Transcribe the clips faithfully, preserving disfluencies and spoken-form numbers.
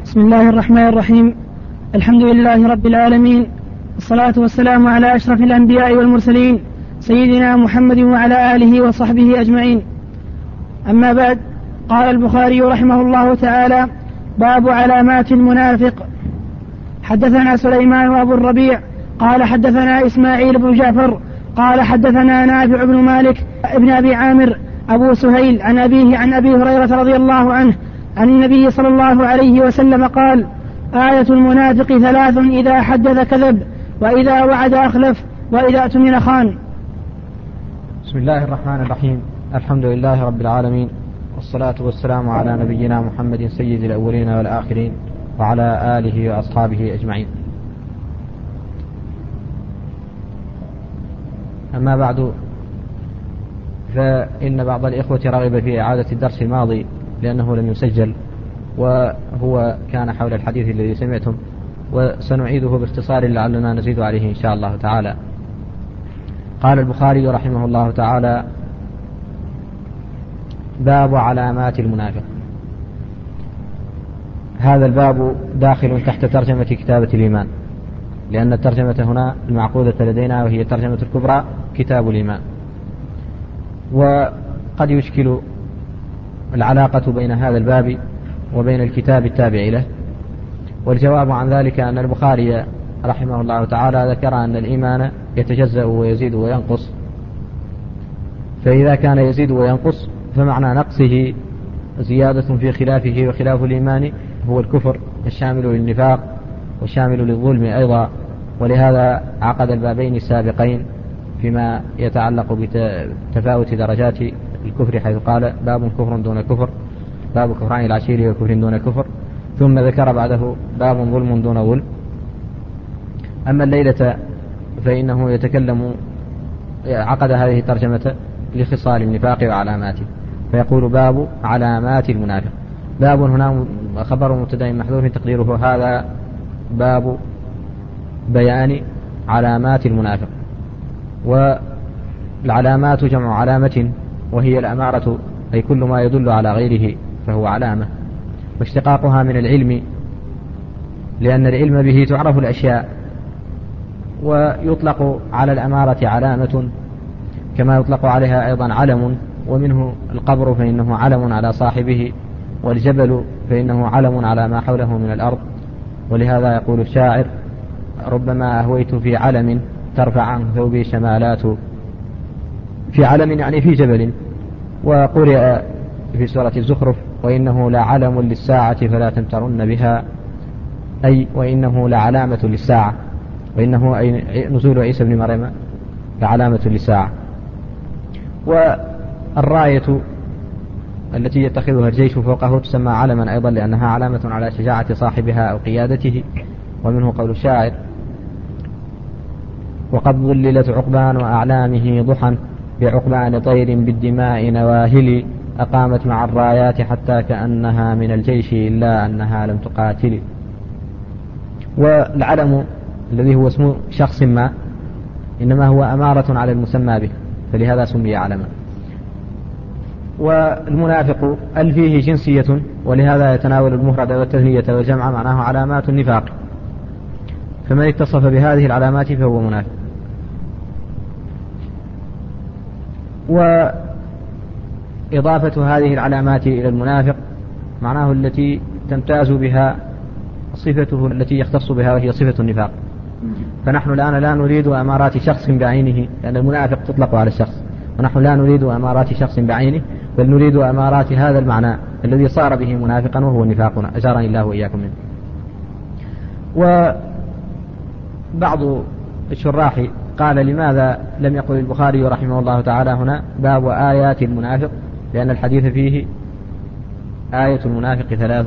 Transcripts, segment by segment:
بسم الله الرحمن الرحيم. الحمد لله رب العالمين، والصلاة والسلام على أشرف الأنبياء والمرسلين سيدنا محمد وعلى آله وصحبه أجمعين. أما بعد، قال البخاري رحمه الله تعالى: باب علامات المنافق. حدثنا سليمان وأبو الربيع قال حدثنا إسماعيل بن جعفر قال حدثنا نافع بن مالك ابن أبي عامر أبو سهيل عن أبيه عن أبي هريرة رضي الله عنه عن النبي صلى الله عليه وسلم قال: آية المنافق ثلاث: إذا حدث كذب، وإذا وعد أخلف، وإذا اؤتمن خان. بسم الله الرحمن الرحيم. الحمد لله رب العالمين، والصلاة والسلام على نبينا محمد سيد الأولين والآخرين وعلى آله وأصحابه أجمعين. أما بعد، فإن بعض الإخوة رغب في إعادة الدرس الماضي لأنه لم يسجل، وهو كان حول الحديث الذي سمعتم، وسنعيده باختصار لعلنا نزيد عليه إن شاء الله تعالى. قال البخاري رحمه الله تعالى: باب علامات المنافق. هذا الباب داخل تحت ترجمة كتابة الإيمان، لأن الترجمة هنا المعقودة لدينا وهي ترجمة الكبرى كتاب الإيمان. وقد يشكل العلاقة بين هذا الباب وبين الكتاب التابع له، والجواب عن ذلك أن البخاري رحمه الله تعالى ذكر أن الإيمان يتجزأ ويزيد وينقص، فإذا كان يزيد وينقص فمعنى نقصه زيادة في خلافه، وخلاف الإيمان هو الكفر الشامل للنفاق والشامل للظلم أيضا. ولهذا عقد البابين السابقين فيما يتعلق بتفاوت درجات الكفر، حيث قال: باب كفر دون كفر، باب كفران العشير وكفر دون كفر، ثم ذكر بعده باب ظلم دون ظلم. أما الليلة فإنه يتكلم، عقد هذه الترجمة لخصال النفاق وعلاماته، فيقول: باب علامات المنافق. باب هنا خبر مبتدأ محذوف تقديره هذا باب بيان علامات المنافق. والعلامات جمع علامة، وهي الأمارة، أي كل ما يدل على غيره فهو علامة، واشتقاقها من العلم، لأن العلم به تعرف الأشياء، ويطلق على الأمارة علامة كما يطلق عليها أيضا علم. ومنه القبر فإنه علم على صاحبه، والجبل فإنه علم على ما حوله من الأرض. ولهذا يقول الشاعر: ربما أهويت في علم ترفع عن ثوبي شمالات. في علم يعني في جبل. وقرئ في سورة الزخرف: وإنه لعلم للساعة فلا تمترن بها، أي وإنه لعلامة للساعة، وإنه أي نزول عيسى بن مريم لعلامة للساعة. والراية التي يتخذها الجيش فوقه تسمى علما أيضا، لأنها علامة على شجاعة صاحبها أو قيادته. ومنه قول الشاعر: وقد ظللت عقبان وأعلامه ضحى، بعقبان طير بالدماء نواهل، أقامت مع الرايات حتى كأنها من الجيش إلا أنها لم تقاتل. والعلم الذي هو اسم شخص ما إنما هو أمارة على المسمى به، فلهذا سمي علما. والمنافق ال فيه جنسية، ولهذا يتناول المفرد والتثنية والجمع، معناه علامات النفاق. فمن اتصف بهذه العلامات فهو منافق. وإضافة هذه العلامات إلى المنافق معناه التي تمتاز بها صفته التي يختص بها، وهي صفة النفاق. فنحن الآن لا نريد أمارات شخص بعينه، لأن المنافق تطلق على الشخص، ونحن لا نريد أمارات شخص بعينه، بل نريد أمارات هذا المعنى الذي صار به منافقا، وهو نفاقنا، أجارني الله وإياكم منه. وبعض الشراح قال: لماذا لم يقل البخاري رحمه الله تعالى هنا باب آيات المنافق؟ لأن الحديث فيه آية المنافق ثلاث.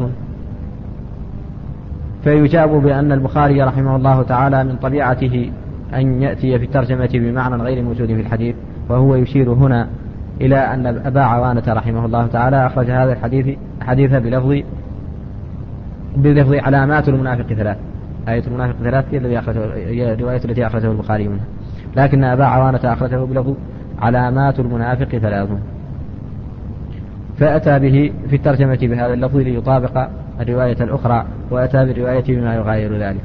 فيجاب بأن البخاري رحمه الله تعالى من طبيعته أن يأتي في الترجمة بمعنى غير موجود في الحديث، وهو يشير هنا إلى أن أبا عوانة رحمه الله تعالى أخرج هذا الحديث حديثا بلفظ بلفظ علامات المنافق ثلاث. آية المنافق ثلاث هي الذي أخرجه، هي الرواية التي أخرجه البخاري منها، لكن أبا عوانة أخرجه بلفظ علامات المنافق ثلاث، فأتى به في الترجمة بهذا اللفظ ليطابق الرواية الأخرى وأتى بالرواية بما يغاير ذلك.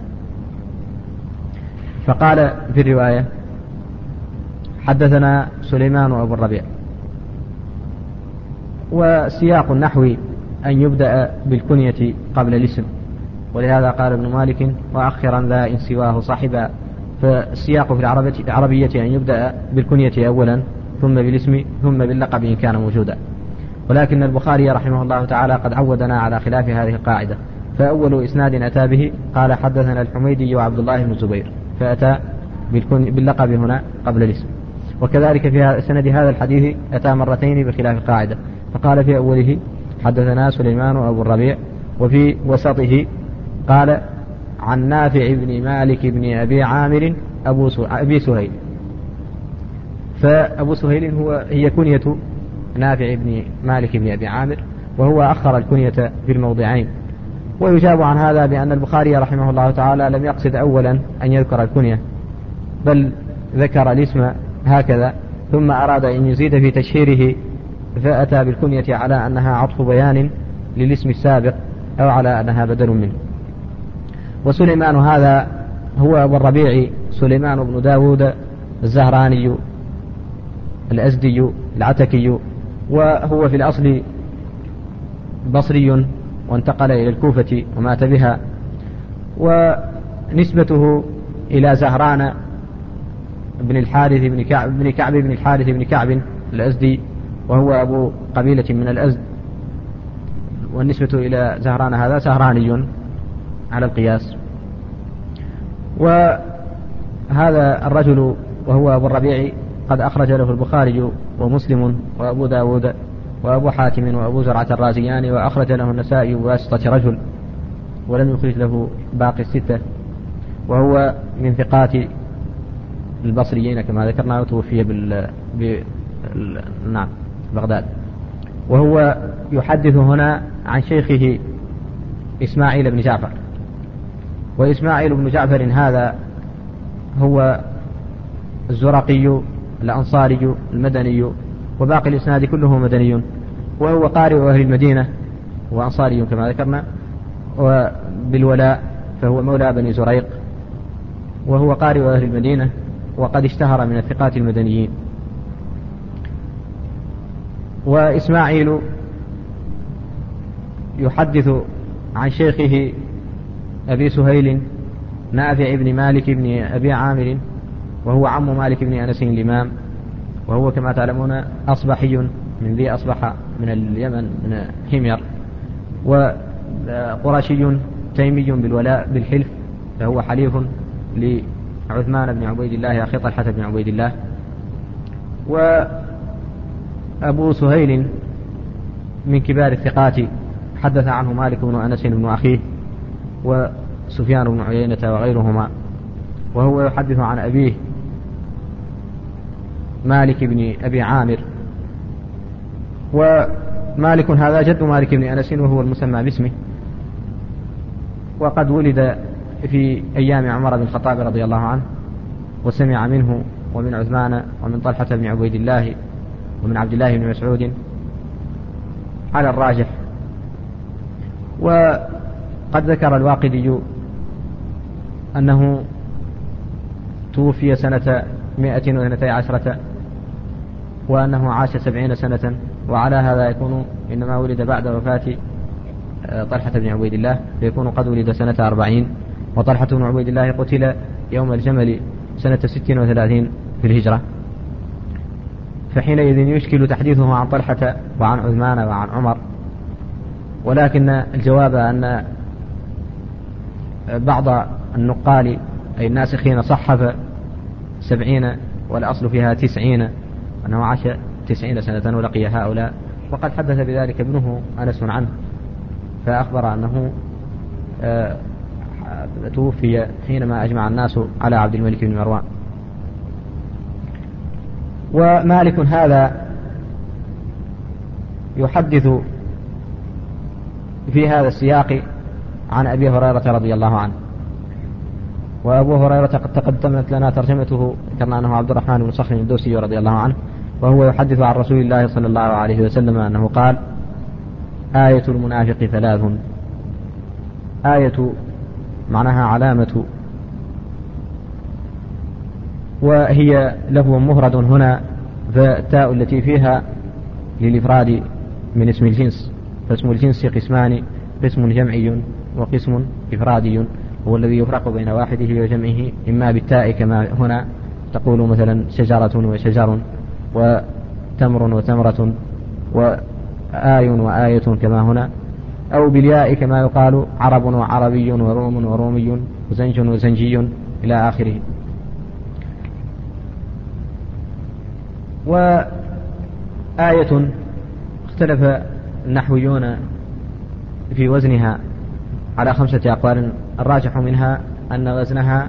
فقال في الرواية: حدثنا سليمان وأبو الربيع. وسياق النحو أن يبدأ بالكنية قبل الاسم، ولهذا قال ابن مالك: وأخرا ذا إن سواه صاحبا. فالسياق في العربية أن يبدأ بالكنية أولا ثم بالاسم ثم باللقب إن كان موجودا، ولكن البخاري رحمه الله تعالى قد عودنا على خلاف هذه القاعدة. فأول إسناد أتى به قال: حدثنا الحميدي وعبد الله بن الزبير، فأتى باللقب هنا قبل الاسم. وكذلك في سند هذا الحديث أتى مرتين بخلاف القاعدة، فقال في أوله: حدثنا سليمان وأبو الربيع، وفي وسطه قال: عن نافع بن مالك بن أبي عامر أبو أبي سهيل. فأبو سهيل هو هي كنية نافع بن مالك بن أبي عامر، وهو أخر الكنية في الموضعين. ويجاب عن هذا بأن البخاري رحمه الله تعالى لم يقصد أولا أن يذكر الكنية، بل ذكر الاسم هكذا، ثم أراد أن يزيد في تشهيره فأتى بالكنية على أنها عطف بيان للاسم السابق أو على أنها بدل منه. وسليمان هذا هو أبو الربيع سليمان بن داود الزهراني الأزدي العتكي، وهو في الأصل بصري وانتقل إلى الكوفة ومات بها. ونسبته إلى زهران بن الحارث بن كعب بن كعب بن الحارث بن كعب الأزدي، وهو أبو قبيلة من الأزد. والنسبة إلى زهران هذا زهراني على القياس. وهذا الرجل وهو أبو الربيع قد أخرج له البخاري ومسلم وأبو داود وأبو حاتم وأبو زرعة الرازيان، وأخرج له النسائي بواسطة رجل، ولم يخرج له باقي الستة. وهو من ثقات البصريين كما ذكرنا، وتوفي بال... بال... نعم بغداد. وهو يحدث هنا عن شيخه إسماعيل بن جعفر. وإسماعيل بن جعفر هذا هو الزرقي الأنصاري المدني، وباقي الإسناد كله مدني. وهو قارئ أهل المدينة وأنصاري كما ذكرنا، وبالولاء فهو مولى بني زريق، وهو قارئ أهل المدينة وقد اشتهر من الثقات المدنيين. وإسماعيل يحدث عن شيخه أبي سهيل نافع بن مالك بن أبي عامر، وهو عم مالك بن أنس الإمام، وهو كما تعلمون أصبحي من ذي أصبح من اليمن من حمير، وقرشي تيمي بالولاء بالحلف، فهو حليف لعثمان بن عبيد الله أخي طلحة بن عبيد الله. وأبو سهيل من كبار الثقات، حدث عنه مالك بن أنس بن أخيه وسفيان بن عيينة وغيرهما. وهو يحدث عن أبيه مالك بن أبي عامر. ومالك هذا جد مالك بن أنس، وهو المسمى باسمه، وقد ولد في أيام عمر بن الخطاب رضي الله عنه، وسمع منه ومن عثمان ومن طلحة بن عبيد الله ومن عبد الله بن مسعود على الراجح. وقد ذكر الواقدي أنه توفي سنة مائة واثنتي عشرة، وأنه عاش سبعين سنة، وعلى هذا يكون إنما ولد بعد وفاة طلحة بن عبيد الله، فيكون قد ولد سنة أربعين. وطلحة بن عبيد الله قتل يوم الجمل سنة ستين وثلاثين في الهجرة، فحينئذ يشكل تحديثه عن طلحة وعن عثمان وعن عمر. ولكن الجواب أن بعض النقال أي الناسخين صحف سبعين والأصل فيها تسعين، أنه عاش تسعين سنة ولقي هؤلاء. وقد حدث بذلك ابنه أنس عنه، فأخبر أنه توفي حينما أجمع الناس على عبد الملك بن مروان. ومالك هذا يحدث في هذا السياق عن أبي هريرة رضي الله عنه. وأبو هريرة قد تقدمت لنا ترجمته، ذكرنا أنه عبد الرحمن بن صخر الدوسي رضي الله عنه، وهو يحدث عن رسول الله صلى الله عليه وسلم أنه قال: آية المنافق ثلاث: آية معناها علامة، وهي لفظ مفرد هنا، فالتاء التي فيها للإفراد من اسم الجنس، فاسم الجنس قسمان: قسم جمعي وقسم إفرادي، هو الذي يفرق بين واحده وجمعه إما بالتاء كما هنا تقول مثلا شجرة وشجر، وتمر وتمرة، وآي وآية كما هنا، أو بالياء كما يقال عرب وعربي وروم ورومي وزنج وزنجي إلى آخره. وآية اختلف النحويون في وزنها على خمسة أقوال، الراجح منها أن وزنها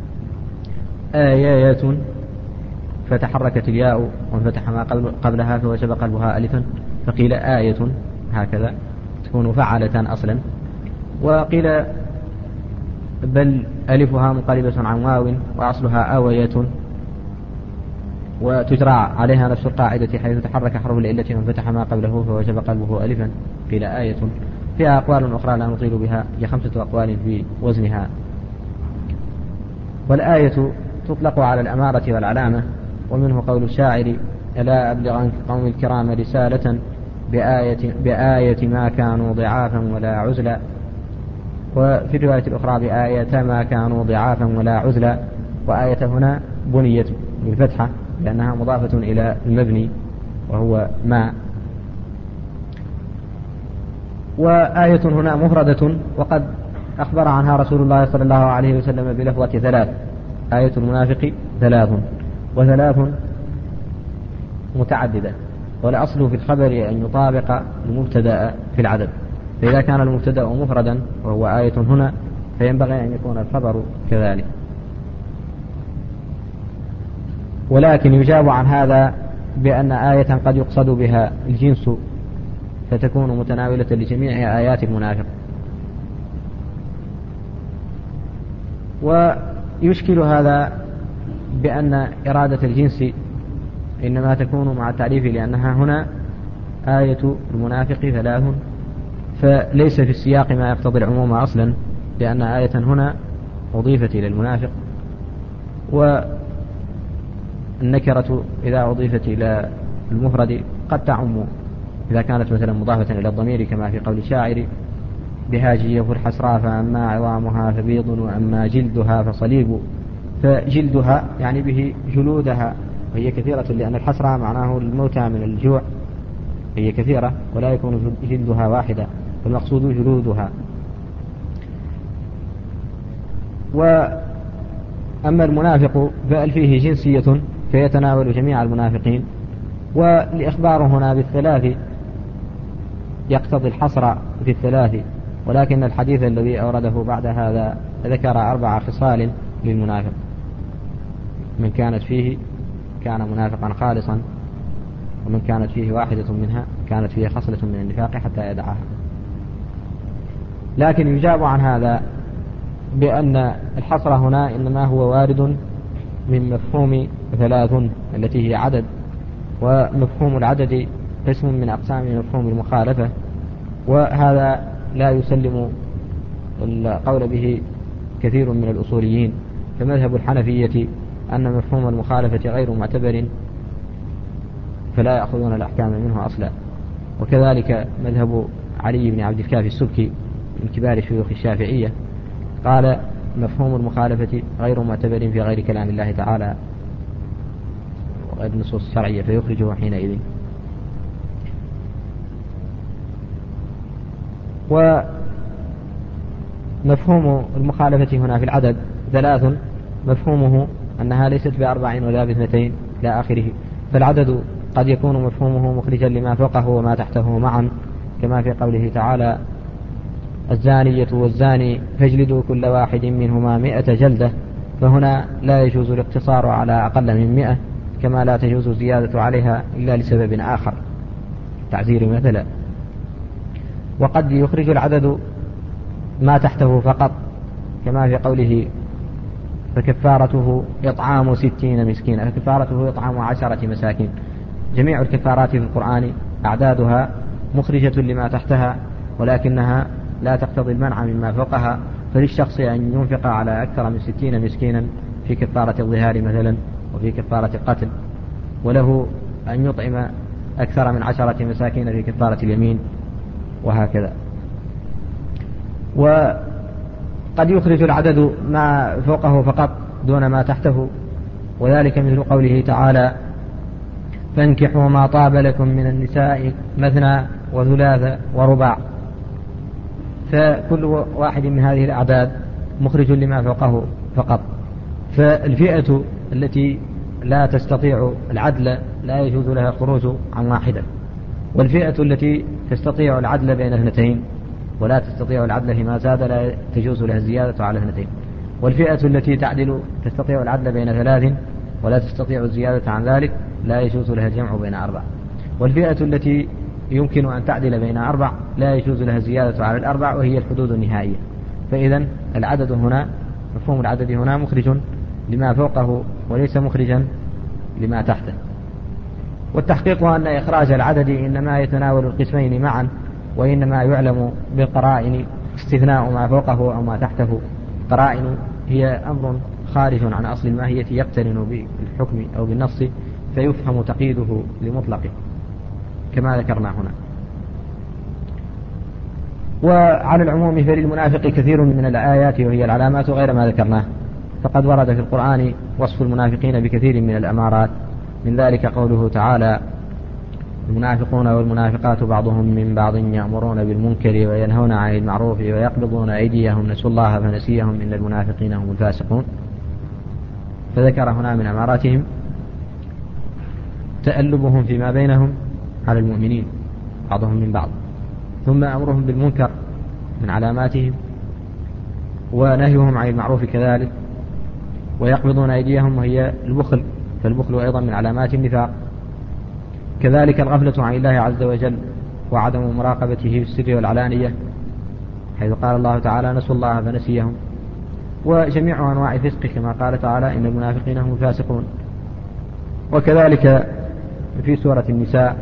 آيات فتحركت الياء وانفتح ما قبلها فوجب قلبها ألفا، فقيل آية هكذا تكون فعلة أصلا، وقيل بل ألفها منقلبة عن واو وأصلها آوية، وتجرى عليها نفس القاعدة حيث تحرك حرف العلة وانفتح ما قبله فوجب قلبه ألفا، قيل آية. فيها أقوال أخرى لا نطيل بها، هي خمسة أقوال في وزنها. والآية تطلق على الأمارة والعلامة، ومنه قول الشاعر: ألا أبلغ قوم الكرام رسالة بآية, بآية ما كانوا ضعافا ولا عزلا، وفي الرواية الأخرى بآية ما كانوا ضعافا ولا عزلا، وآية هنا بنيت بالفتحة لأنها مضافة إلى المبني وهو ما. وآية هنا مفردة، وقد أخبر عنها رسول الله صلى الله عليه وسلم بلفظة ثلاث: آية المنافق ثلاث، وثلاث متعددة، والأصل في الخبر أن يطابق المبتدأ في العدد، فإذا كان المبتدأ مفردا وهو آية هنا فينبغي أن يكون الخبر كذلك. ولكن يجاب عن هذا بأن آية قد يقصد بها الجنس فتكون متناولة لجميع آيات المنافق. ويشكل هذا بأن إرادة الجنس إنما تكون مع التعريف، لأنها هنا آية المنافق ثلاث، فليس في السياق ما يقتضي العموم أصلا، لأن آية هنا أضيفت إلى المنافق، والنكرة إذا أضيفت إلى المفرد قد تعم إذا كانت مثلا مضافة إلى الضمير، كما في قول الشاعر: بها جيف الحسراء فأما عظامها فبيض وأما جلدها فصليب. فجلدها يعني به جلودها، وهي كثيرة، لأن الحسراء معناه الموتى من الجوع، هي كثيرة ولا يكون جلدها واحدة، فالمقصود جلودها. وأما المنافق فأل فيه جنسية فيتناول جميع المنافقين، والإخبار هنا بالثلاث يقتضي الحصر في الثلاث، ولكن الحديث الذي أورده بعد هذا ذكر أربع خصال للمنافق: من كانت فيه كان منافقا خالصا، ومن كانت فيه واحدة منها كانت فيه خصلة من النفاق حتى يدعها. لكن يجاب عن هذا بأن الحصر هنا إنما هو وارد من مفهوم ثلاث التي هي عدد، ومفهوم العدد قسم من أقسام مفهوم المخالفة، وهذا لا يسلم القول به كثير من الأصوليين، فمذهب الحنفية أن مفهوم المخالفة غير معتبر فلا يأخذون الأحكام منه أصلا، وكذلك مذهب علي بن عبد الكافي السبكي من كبار شيوخ الشافعية قال مفهوم المخالفة غير معتبر في غير كلام الله تعالى وغير النصوص الشرعية فيخرجه حينئذ. ومفهوم المخالفة هنا في العدد ثلاث: مفهومه أنها ليست بأربع ولا باثنتين إلى آخره، فالعدد قد يكون مفهومه مخرجا لما فوقه وما تحته معا، كما في قوله تعالى: الزانية والزاني فاجلدوا كل واحد منهما مئة جلدة، فهنا لا يجوز الاقتصار على أقل من مئة، كما لا تجوز الزيادة عليها إلا لسبب آخر، تعزير مثلا. وقد يخرج العدد ما تحته فقط، كما في قوله: فكفارته إطعام ستين مسكينا، فكفارته إطعام عشرة مساكين. جميع الكفارات في القرآن أعدادها مخرجة لما تحتها، ولكنها لا تقتضي المنع مما فوقها، فللشخص أن ينفق على أكثر من ستين مسكينا في كفارة الظهار مثلا وفي كفارة القتل، وله أن يطعم أكثر من عشرة مساكين في كفارة اليمين، وهكذا. وقد يخرج العدد ما فوقه فقط دون ما تحته، وذلك مثل قوله تعالى: فانكحوا ما طاب لكم من النساء مثنى وثلاث ورباع. فكل واحد من هذه الأعداد مخرج لما فوقه فقط. فالفئة التي لا تستطيع العدل لا يجوز لها خروج عن واحدة، والفئة التي تستطيع العدل بين اثنتين ولا تستطيع العدل فيما زاد لا تجوز لها الزيادة على اثنتين، والفئة التي تعدل تستطيع العدل بين ثلاث ولا تستطيع الزيادة عن ذلك لا يجوز لها الجمع بين أربع، والفئة التي يمكن أن تعدل بين أربع لا يجوز لها الزيادة على الأربع، وهي الحدود النهائية. فإذا العدد هنا، مفهوم العدد هنا مخرج لما فوقه وليس مخرجا لما تحته. والتحقيق أن إخراج العدد إنما يتناول القسمين معا، وإنما يعلم بالقرائن استثناء ما فوقه أو ما تحته. قرائن هي أمر خارج عن أصل الماهية يقترن بالحكم أو بالنص فيفهم تقييده لمطلقه كما ذكرنا هنا. وعلى العموم فللمنافق كثير من الآيات وهي العلامات غير ما ذكرناه، فقد ورد في القرآن وصف المنافقين بكثير من الأمارات، من ذلك قوله تعالى: المنافقون والمنافقات بعضهم من بعض يأمرون بالمنكر وينهون عن المعروف ويقبضون أيديهم نسوا الله فنسيهم إن المنافقين هم الفاسقون. فذكر هنا من أماراتهم تألبهم فيما بينهم على المؤمنين بعضهم من بعض، ثم أمرهم بالمنكر من علاماتهم، ونهيهم عن المعروف كذلك، ويقبضون أيديهم وهي البخل، فالبخل أيضا من علامات النفاق. كذلك الغفلة عن الله عز وجل وعدم مراقبته في السر والعلانية، حيث قال الله تعالى: نسوا الله فنسيهم. وجميع أنواع الفسق كما قال تعالى: إن المنافقين هم الفاسقون. وكذلك في سورة النساء: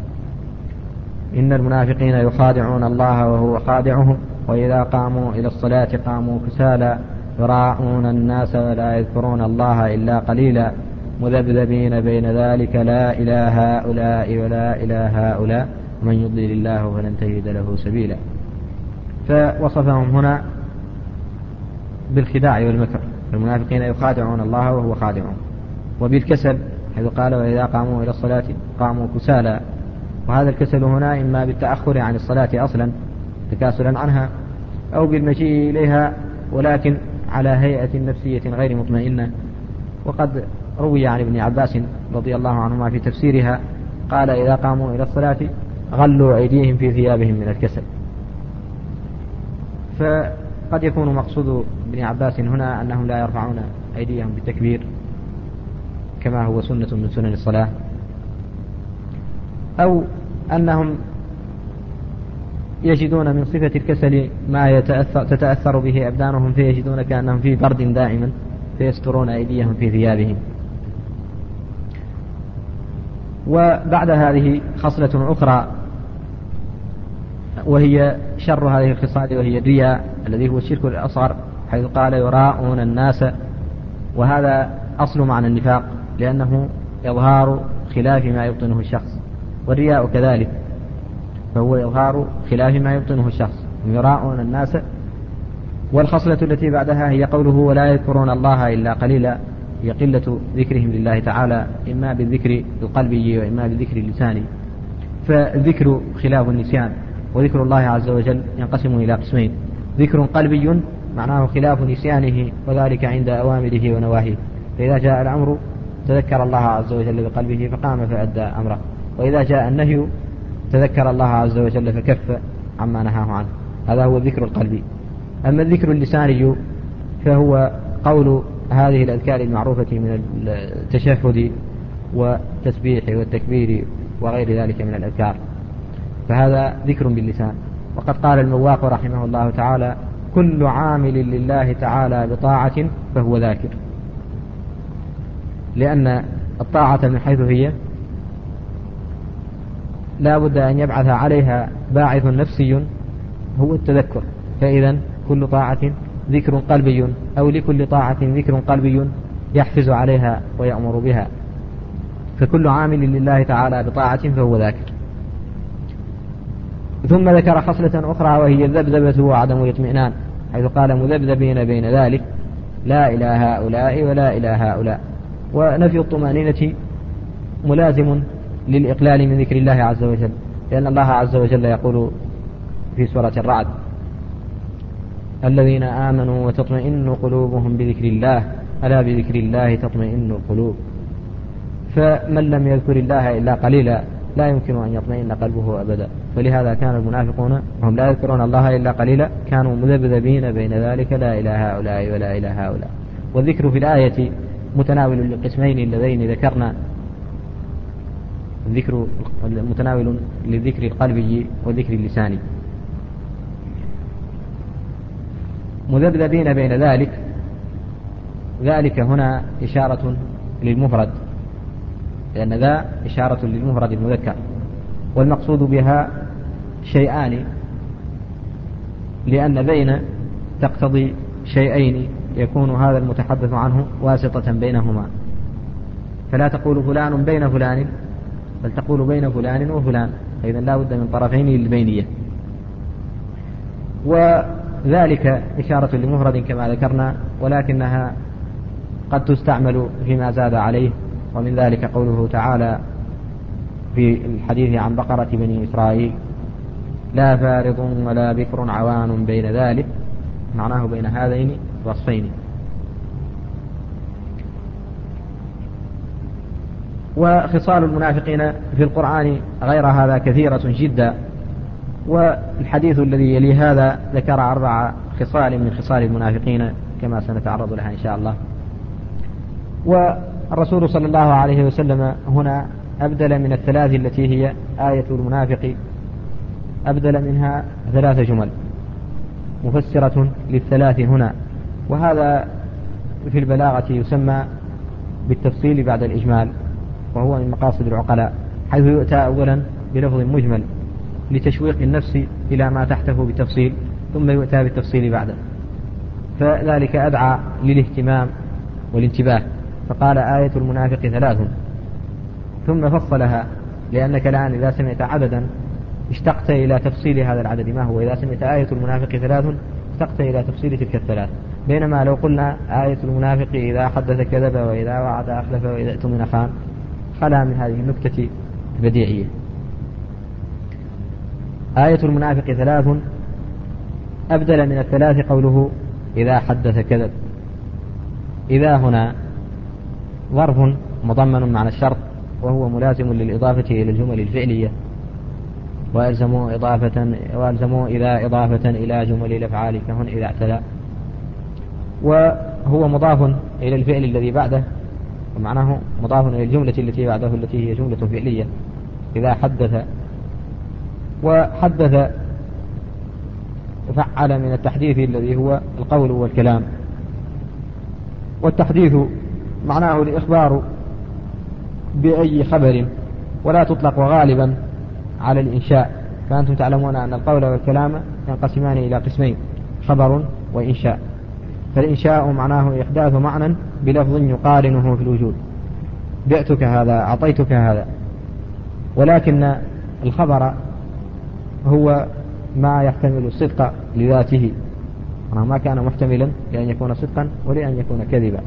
إن المنافقين يخادعون الله وهو خادعهم وإذا قاموا إلى الصلاة قاموا كسالى يراءون الناس ولا يذكرون الله إلا قليلا مذبذبين بين ذلك لا إلى هؤلاء ولا إلى هؤلاء ومن يضلل الله فلن تجد له سبيلا. فوصفهم هنا بالخداع والمكر، المنافقين يخادعون الله وهو خادعهم، وبالكسل حيث قال: وإذا قاموا إلى الصلاة قاموا كسالى. وهذا الكسل هنا إما بالتأخر عن الصلاة أصلا تكاسلا عنها، أو بالمجيء إليها ولكن على هيئة نفسية غير مطمئنة. وقد روي عن ابن عباس رضي الله عنهما في تفسيرها قال: إذا قاموا إلى الصلاة غلوا أيديهم في ثيابهم من الكسل. فقد يكون مقصود ابن عباس هنا أنهم لا يرفعون أيديهم بالتكبير كما هو سنة من سنن الصلاة، أو أنهم يجدون من صفة الكسل ما يتأثر تتأثر به أبدانهم، فيجدون كأنهم في برد دائما فيسترون أيديهم في ثيابهم. وبعد هذه خصلة أخرى وهي شر هذه الخصال، وهي الرياء الذي هو الشرك الأصغر، حيث قال: يراءون الناس. وهذا أصل معنى النفاق، لأنه إظهار خلاف ما يبطنه الشخص، والرياء كذلك فهو إظهار خلاف ما يبطنه الشخص، يراءون الناس. والخصلة التي بعدها هي قوله: ولا يذكرون الله إلا قليلا، هي قلة ذكرهم لله تعالى، إما بالذكر القلبي وإما بالذكر اللساني. فالذكر خلاف النسيان، وذكر الله عز وجل ينقسم إلى قسمين: ذكر قلبي معناه خلاف نسيانه، وذلك عند أوامره ونواهيه، فإذا جاء الأمر تذكر الله عز وجل بقلبه فقام فأدى أمره، وإذا جاء النهي تذكر الله عز وجل فكف عما نهاه عنه. هذا هو الذكر القلبي. أما الذكر اللساني فهو قول هذه الأذكار المعروفة من التشهد والتسبيح والتكبير وغير ذلك من الأذكار، فهذا ذكر باللسان. وقد قال المواق رحمه الله تعالى: كل عامل لله تعالى بطاعة فهو ذاكر، لأن الطاعة من حيث هي لا بد أن يبعث عليها باعث نفسي هو التذكر. فإذا كل طاعة ذكر قلبي، أو لكل طاعة ذكر قلبي يحفز عليها ويأمر بها، فكل عامل لله تعالى بطاعة فهو ذاكر. ثم ذكر خصلة أخرى وهي الذبذبة وعدم الاطمئنان، حيث قال مذبذبين بين ذلك لا إلى هؤلاء ولا إلى هؤلاء. ونفي الطمأنينة ملازم للإقلال من ذكر الله عز وجل، لأن الله عز وجل يقول في سورة الرعد الذين آمنوا وتطمئن قلوبهم بذكر الله ألا بذكر الله تطمئن القلوب. فمن لم يذكر الله إلا قليلا لا يمكن أن يطمئن قلبه أبدا. فلهذا كان المنافقون هم لا يذكرون الله إلا قليلا كانوا مذبذبين بين ذلك لا إلى هؤلاء ولا إلى هؤلاء. والذكر في الآية متناول للقسمين اللذين ذكرنا، الذكر متناول للذكر القلبي والذكر اللساني. مذبذبين بين ذلك، ذلك هنا إشارة للمفرد، لأن ذا إشارة للمفرد المذكر، والمقصود بها شيئان، لأن بين تقتضي شيئين يكون هذا المتحدث عنه واسطة بينهما، فلا تقول فلان بين فلان بل تقول بين فلان وفلان، إذن لا بد من طرفين للبينية. وذلك إشارة لمفرد كما ذكرنا، ولكنها قد تستعمل فيما زاد عليه، ومن ذلك قوله تعالى في الحديث عن بقرة بني إسرائيل لا فارض ولا بكر عوان بين ذلك، معناه بين هذين الوصفين. وخصال المنافقين في القرآن غير هذا كثيرة جدا، والحديث الذي يلي هذا ذكر أربع خصال من خصال المنافقين كما سنتعرض لها إن شاء الله. والرسول صلى الله عليه وسلم هنا أبدل من الثلاث التي هي آية المنافق، أبدل منها ثلاث جمل مفسرة للثلاث هنا، وهذا في البلاغة يسمى بالتفصيل بعد الإجمال، وهو من مقاصد العقلاء، حيث يؤتى أولا بلفظ مجمل لتشويق النفس إلى ما تحته بتفصيل، ثم يؤتى بالتفصيل بعده، فذلك أدعى للاهتمام والانتباه. فقال آية المنافق ثلاث ثم فصلها، لأنك الآن إذا سمعت عددا اشتقت إلى تفصيل هذا العدد ما هو، إذا سمعت آية المنافق ثلاث اشتقت إلى تفصيل تلك الثلاث، بينما لو قلنا آية المنافق إذا حدث كذب وإذا وعد أخلف وإذا اؤتمن خان خلا من هذه النكتة البديعية. آية المنافق ثلاث أبدل من الثلاث قوله إذا حدث كذب. إذا هنا ظرف مضمن معنى الشرط، وهو ملازم للإضافة إلى الجمل الفعلية، وألزموا إضافة وألزموا إذا إضافة إلى جمل الأفعال كهن إذا اعتلى، وهو مضاف إلى الفعل الذي بعده، ومعناه مضاف إلى الجملة التي بعده التي هي جملة فعلية إذا حدث. وحدث فعل من التحديث الذي هو القول والكلام، والتحديث معناه الإخبار بأي خبر، ولا تطلق غالبا على الإنشاء، فأنتم تعلمون أن القول والكلام ينقسمان إلى قسمين، خبر وإنشاء. فالإنشاء معناه إحداث معنى بلفظ يقارنه في الوجود، بعتك هذا أعطيتك هذا، ولكن الخبر هو ما يحتمل الصدق لذاته، ما كان محتملا لأن يكون صدقا ولأن يكون كذبا.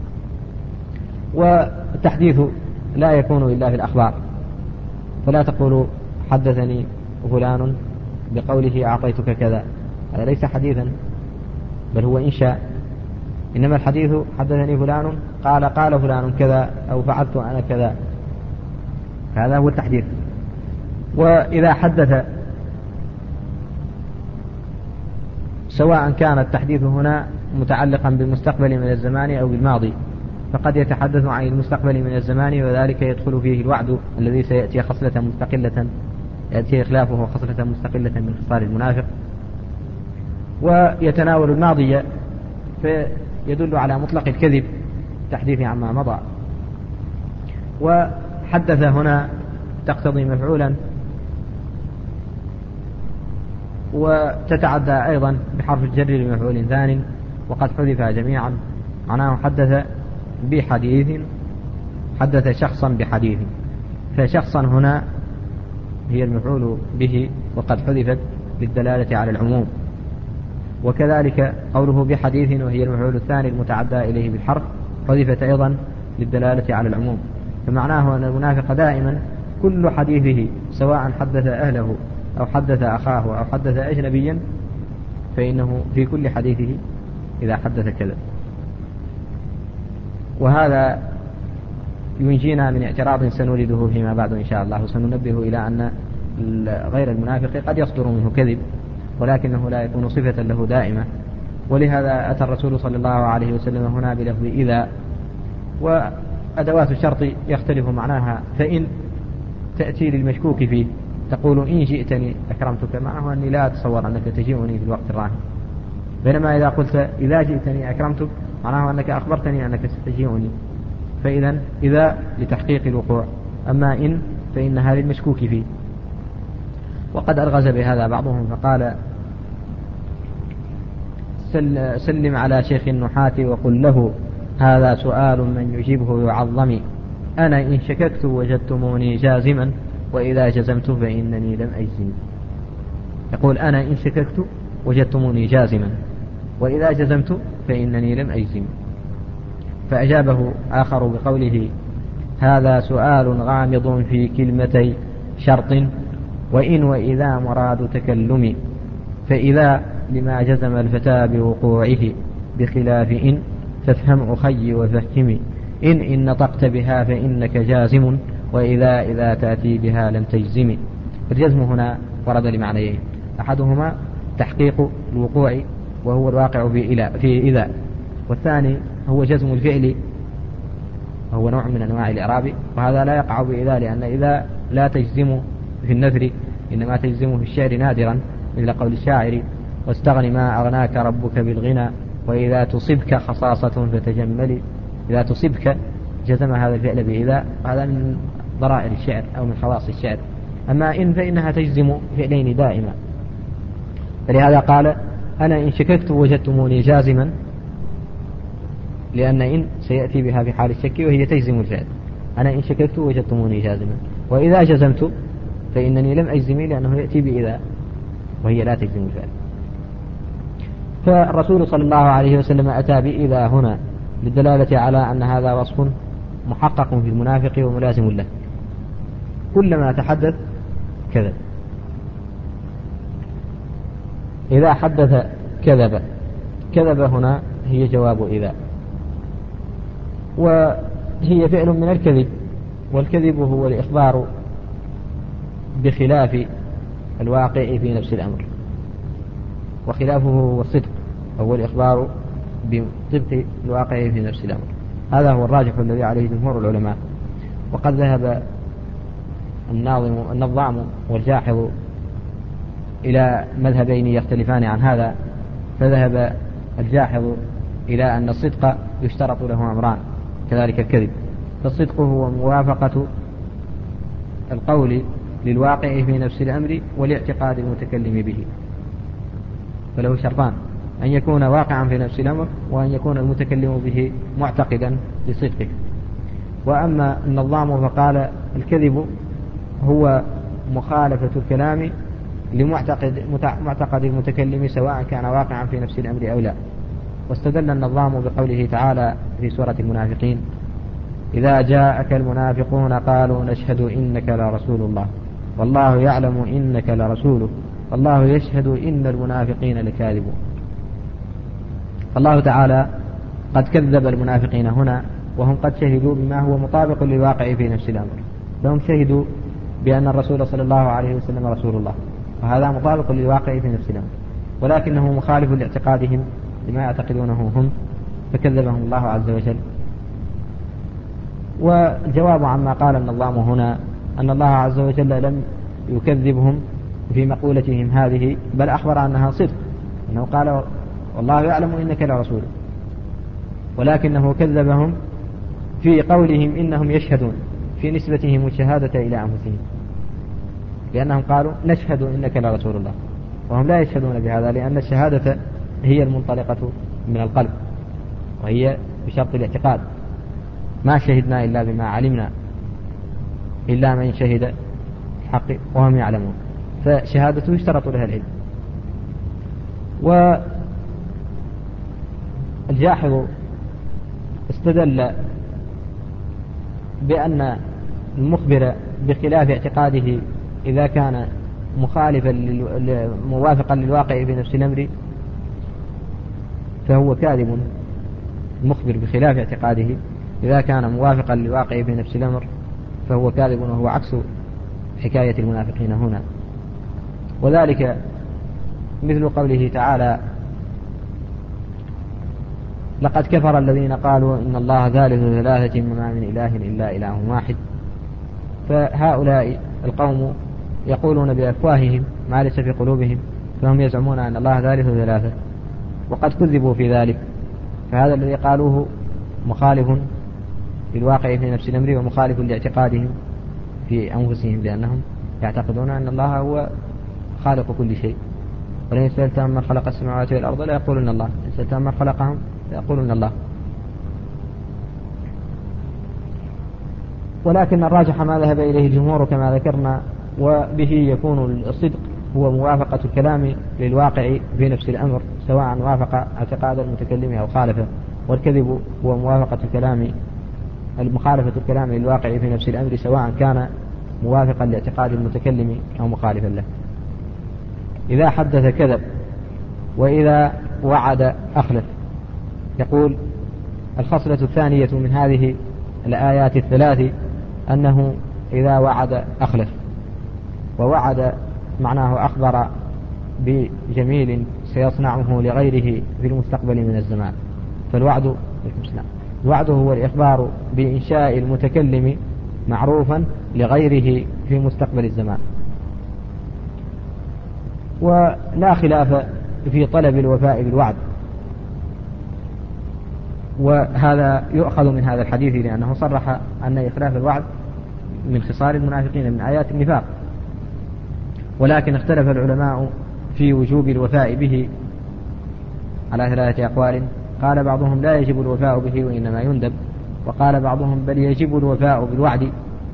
والتحديث لا يكون إلا في الأخبار، فلا تقولوا حدثني فلان بقوله أعطيتك كذا، هذا ليس حديثا بل هو إنشاء، إنما الحديث حدثني فلان قال قال فلان كذا أو فعلت أنا كذا، هذا هو التحديث. وإذا حدث سواء كان التحديث هنا متعلقا بالمستقبل من الزمان أو بالماضي، فقد يتحدث عن المستقبل من الزمان، وذلك يدخل فيه الوعد الذي سيأتي خصلة مستقلة يأتي خلافه خصلة مستقلة من خصال المنافق، ويتناول الماضي فيدل على مطلق الكذب تحديث عما مضى. وحدث هنا تقتضي مفعولا وتتعدى أيضا بحرف الجر لمفعول ثاني وقد حذف جميعا، معناه حدث بحديث، حدث شخصا بحديث، فشخصا هنا هي المفعول به وقد حذفت للدلالة على العموم، وكذلك قوله بحديث وهي المفعول الثاني المتعدى إليه بالحرف حذفت أيضا للدلالة على العموم. فمعناه أن المنافق دائما كل حديثه سواء حدث أهله أو حدث أخاه أو حدث أجنبيا فإنه في كل حديثه إذا حدث كذا. وهذا ينجينا من اعتراض سنورده فيما بعد إن شاء الله، وسننبه إلى أن غير المنافق قد يصدر منه كذب ولكنه لا يكون صفة له دائمة، ولهذا أتى الرسول صلى الله عليه وسلم هنا بلفظ إذا، وأدوات الشرط يختلف معناها، فإن تأتي للمشكوك فيه تقول إن جئتني أكرمتك، معناه أني لا أتصور أنك تجيئني في الوقت الراهن، بينما إذا قلت إذا جئتني أكرمتك معناه أنك أخبرتني أنك ستجيئني، فإذا إذا لتحقيق الوقوع، أما إن فإنها للمشكوك فيه. وقد أرغز بهذا بعضهم فقال سل سلم على شيخ النحاة وقل له هذا سؤال من يجيبه يعظم، أنا إن شككت وجدتموني جازما وإذا جزمت فإنني لم أجزم. يقول أنا إن شككت وجدتموني جازما وإذا جزمت فإنني لم أجزم. فأجابه آخر بقوله هذا سؤال غامض في كلمتي شرط وإن وإذا مراد تكلم، فإذا لما جزم الفتى بوقوعه بخلاف إن فافهم أخي وفهمي، إن إن نطقت بها فإنك جازم وإذا إذا تأتي بها لم تجزم. الجزم هنا ورد لمعنيين، أحدهما تحقيق الوقوع وهو الواقع في إذا، والثاني هو جزم الفعل وهو نوع من أنواع الإعراب، وهذا لا يقع بإذا لأن إذا لا تجزم في النثر إنما تجزم في الشعر نادرا، مثل قول الشاعر واستغن ما أغناك ربك بالغنى وإذا تصبك خصاصة فتجملي. إذا تصبك جزم هذا الفعل بإذا، وهذا من ضرائر الشعر أو من خواص الشعر. أما إن فإنها تجزم فعلين دائما، فلهذا قال أنا إن شككت وجدتموني جازما، لأن إن سيأتي بها في حال الشك وهي تجزم الفعل. أنا إن شككت وجدتموني جازما وإذا جزمت فإنني لم أجزم لأنه يأتي بإذا وهي لا تجزم الفعل. فالرسول صلى الله عليه وسلم أتى بإذا هنا للدلالة على أن هذا وصف محقق في المنافق وملازم له، كلما تحدث كذب. إذا حدث كذب، كذب هنا هي جواب إذا، وهي فعل من الكذب، والكذب هو الإخبار بخلاف الواقع في نفس الأمر، وخلافه هو الصدق هو الإخبار بطبق الواقع في نفس الأمر. هذا هو الراجح الذي عليه جمهور العلماء. وقد ذهب الناظم النظام والجاحظ إلى مذهبين يختلفان عن هذا، فذهب الجاحظ إلى أن الصدق يشترط له أمران كذلك الكذب، فالصدق هو موافقة القول للواقع في نفس الأمر والاعتقاد المتكلم به، فله شرطان، أن يكون واقعا في نفس الأمر وأن يكون المتكلم به معتقدا لصدقه. وأما النظام فقال الكذب هو مخالفة الكلام لمعتقد معتقد المتكلم سواء كان واقعا في نفس الأمر أو لا. واستدل النظام بقوله تعالى في سورة المنافقين إذا جاءك المنافقون قالوا نشهد إنك لرسول الله والله يعلم إنك لرسوله والله يشهد إن المنافقين لكاذبون. الله تعالى قد كذب المنافقين هنا وهم قد شهدوا بما هو مطابق للواقع في نفس الأمر، فهم شهدوا بأن الرسول صلى الله عليه وسلم رسول الله، وهذا مطابق للواقع في نفس الأمر، ولكنه مخالف لاعتقادهم لما يعتقدونه هم، فكذبهم الله عز وجل. والجواب عما قال النظام هنا أن الله عز وجل لم يكذبهم في مقولتهم هذه، بل أخبر أنها صدق، أنه قال والله يعلم إنك لرسول، ولكنه كذبهم في قولهم إنهم يشهدون، في نسبتهم الشهادة إلى أنفسهم، لأنهم قالوا نشهد إنك لرسول الله، وهم لا يشهدون بهذا، لأن الشهادة هي المنطلقة من القلب، وهي بشرط الاعتقاد. ما شهدنا إلا بما علمنا إلا من شهد حق وهم يعلمون، فشهادته يشترط لها العلم. والجاحظ استدل بأن المخبر بخلاف اعتقاده إذا كان مخالفا موافقا للواقع في نفس الأمر فهو كاذب. المخبر بخلاف اعتقاده إذا كان موافقا للواقع في نفس الأمر فهو كاذب، وهو عكس حكاية المنافقين هنا. وذلك مثل قوله تعالى: لقد كفر الذين قالوا إن الله ثالث ثلاثة وما من إله إلا إله واحد. فهؤلاء القوم يقولون بأفواههم ما ليس في قلوبهم، فهم يزعمون أن الله ثالث ثلاثة وقد كذبوا في ذلك. فهذا الذي قالوه مخالف للواقع في نفس الأمر ومخالف لاعتقادهم في أنفسهم، لأنهم يعتقدون أن الله هو خالق كل شيء. ولئن سألتهم من خلق السماوات والأرض لا يقولون الله، إن سألتهم من خلقهم لا يقولون الله. ولكن الراجح ما ذهب إليه الجمهور كما ذكرنا، وبه يكون الصدق هو موافقة الكلام للواقع في نفس الأمر سواء وافق اعتقاد المتكلم أو خالفه، والكذب هو موافقة الكلام المخالفة الكلام للواقع في نفس الأمر سواء كان موافقا لاعتقاد المتكلم أو مخالفا له. إذا حدث كذب، وإذا وعد أخلف. يقول: الخصلة الثانية من هذه الآيات الثلاث أنه إذا وعد أخلف. ووعد معناه أخبر بجميل سيصنعه لغيره في المستقبل من الزمان. فالوعد الوعد هو الإخبار بإنشاء المتكلم معروفا لغيره في مستقبل الزمان. ولا خلاف في طلب الوفاء بالوعد، وهذا يؤخذ من هذا الحديث لأنه صرح أن إخلاف الوعد من خصال المنافقين من آيات النفاق. ولكن اختلف العلماء في وجوب الوفاء به على ثلاثة أقوال. قال بعضهم لا يجب الوفاء به وإنما يندب، وقال بعضهم بل يجب الوفاء بالوعد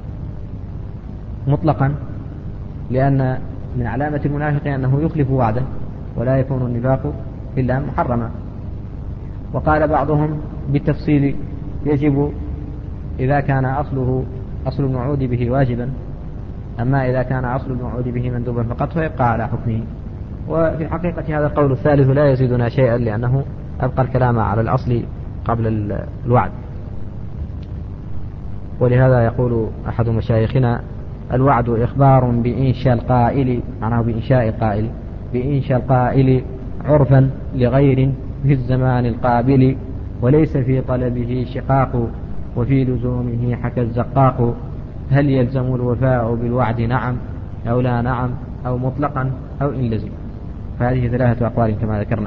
مطلقا، لأن من علامة المنافق أنه يخلف وعده ولا يكون النفاق إلا محرما. وقال بعضهم بالتفصيل يجب إذا كان أصله أصل الموعود به واجبا، أما إذا كان أصل الموعود به مندوبا فقط فيبقى على حكمه. وفي الحقيقة هذا القول الثالث لا يزيدنا شيئا، لأنه أبقى الكلام على الأصل قبل الوعد. ولهذا يقول أحد مشايخنا: الوعد إخبار بإنشاء القائل، معناه بإنشاء القائل بإنشاء القائل عرفا لغير في الزمان القابل، وليس في طلبه شقاق وفي لزومه حكى الزقاق. هل يلزم الوفاء بالوعد نعم أو لا نعم أو مطلقا أو إن لزم؟ فهذه ثلاثة أقوال كما ذكرنا.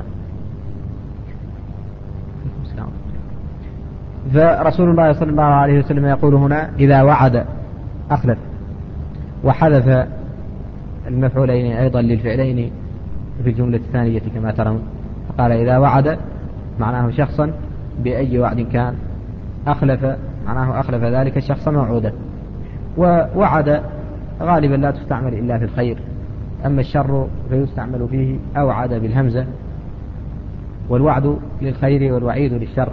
فرسول الله صلى الله عليه وسلم يقول هنا: إذا وعد أخلف، وحذف المفعولين أيضا للفعلين في الجملة الثانية كما ترون، فقال إذا وعد معناه شخصا بأي وعد كان، أخلف معناه أخلف ذلك الشخص موعودا. ووعد غالبا لا تستعمل إلا في الخير، أما الشر فيستعمل فيه أوعد بالهمزة، والوعد للخير والوعيد للشر.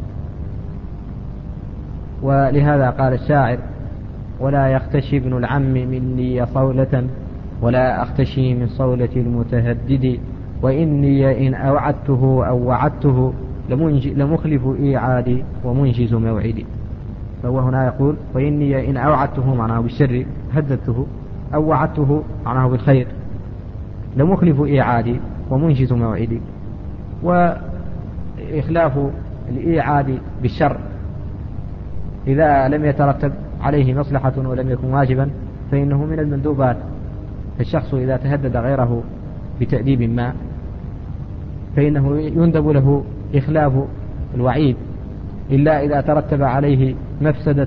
ولهذا قال الشاعر: ولا يختشي ابن العم مني صولة ولا أختشي من صولة المتهدد، وإني إن أوعدته أو وعدته لمخلف إيعادي ومنجز موعدي. فهو هنا يقول: وإني إن أوعدته معناه بالشر هددته، أو وعدته معناه بالخير، لمخلف إيعادي ومنجز موعدي. وإخلاف الإيعاد بالشر إذا لم يترتب عليه مصلحة ولم يكن واجبا فإنه من المندوبات. الشخص إذا تهدد غيره بتأديب ما فإنه يندب له إخلاف الوعيد، إلا إذا ترتب عليه مفسدة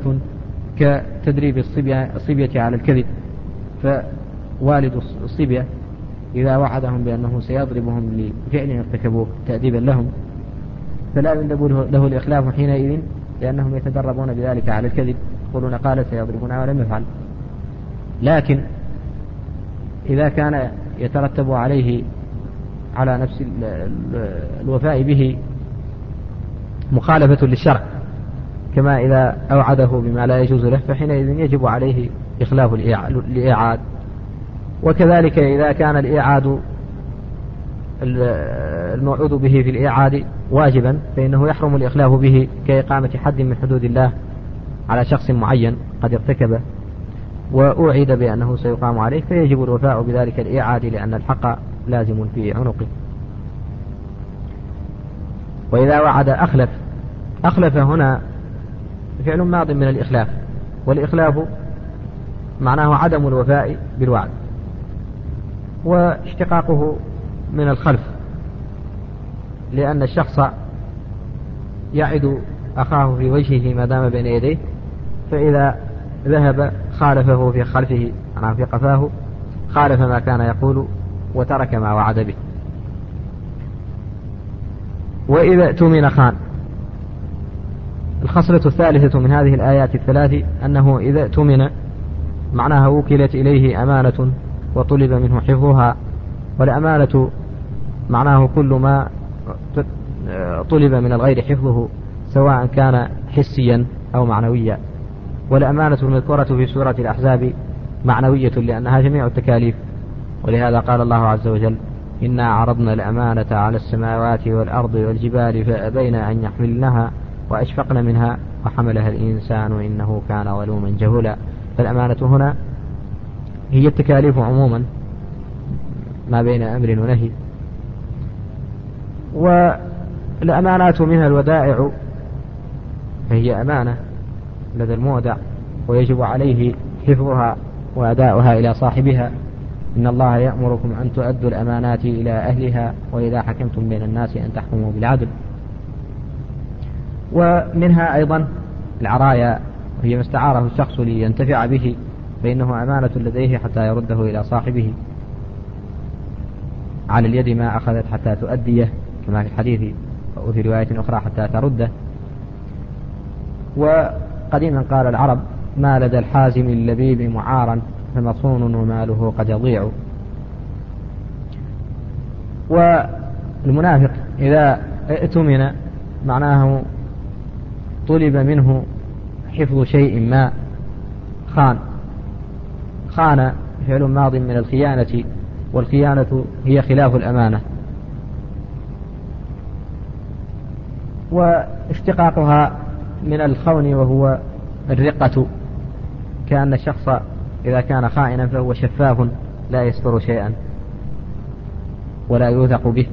كتدريب الصبية, الصبية على الكذب. فوالد الصبية إذا وعدهم بأنه سيضربهم لفعل ارتكبوه تأديبا لهم فلا يندب له الإخلاف حينئذ، لأنهم يتدربون بذلك على الكذب، يقولون قال سيضربنا ولم يفعل. لكن إذا كان يترتب عليه على نفس الوفاء به مخالفة للشرع، كما إذا أوعده بما لا يجوز له، فحينئذ يجب عليه إخلاف الإيعاد. وكذلك إذا كان الإيعاد الموعود به في الإيعاد واجبا، فإنه يحرم الإخلاف به كإقامة حد من حدود الله على شخص معين قد ارتكبه وأوعد بأنه سيقام عليه، فيجب الوفاء بذلك الإيعاد، لأن الحق لازم في عنقه. وإذا وعد أخلف، أخلف هنا فعل ماض من الإخلاف، والإخلاف معناه عدم الوفاء بالوعد، واشتقاقه من الخلف، لأن الشخص يعد أخاه في وجهه ما دام بين يديه، فإذا ذهب خالفه في خلفه أنا في قفاه، خالف ما كان يقول وترك ما وعد به. وإذا اؤتمن خان. الخصلة الثالثة من هذه الآيات الثلاث أنه إذا اؤتمن معناها وكلت إليه أمانة وطلب منه حفظها، والأمانة معناه كل ما طلب من الغير حفظه سواء كان حسيا أو معنويا. والأمانة المذكورة في سورة الأحزاب معنوية لأنها جميع التكاليف، ولهذا قال الله عز وجل إنا عرضنا الأمانة على السماوات والأرض والجبال فأبين أن يحملنها وأشفقن منها وحملها الإنسان إنه كان ظلوما جهولا. فالأمانة هنا هي التكاليف عموما ما بين أمر ونهي. والأمانات منها الودائع، فهي أمانة لدى المودع ويجب عليه حفظها وأداؤها إلى صاحبها. إن الله يأمركم أن تؤدوا الأمانات إلى أهلها وإذا حكمتم بين الناس أن تحكموا بالعدل. ومنها أيضا العرايا، وهي ما استعاره الشخص لينتفع به، فإنه أمانة لديه حتى يرده إلى صاحبه. على اليد ما أخذت حتى تؤديه، كما في الحديث وفي رواية أخرى حتى ترده. وقديما قال العرب ما لدى الحازم اللبيب معارا فمصون وماله قد يضيع. والمنافق إذا ائتمن معناه طلب منه حفظ شيء ما، خان. خان فعل ماض من الخيانة، والخيانة هي خلاف الأمانة. واشتقاقها من الخون وهو الرقة، كأن الشخص إذا كان خائنا فهو شفاف لا يستر شيئا ولا يوثق به.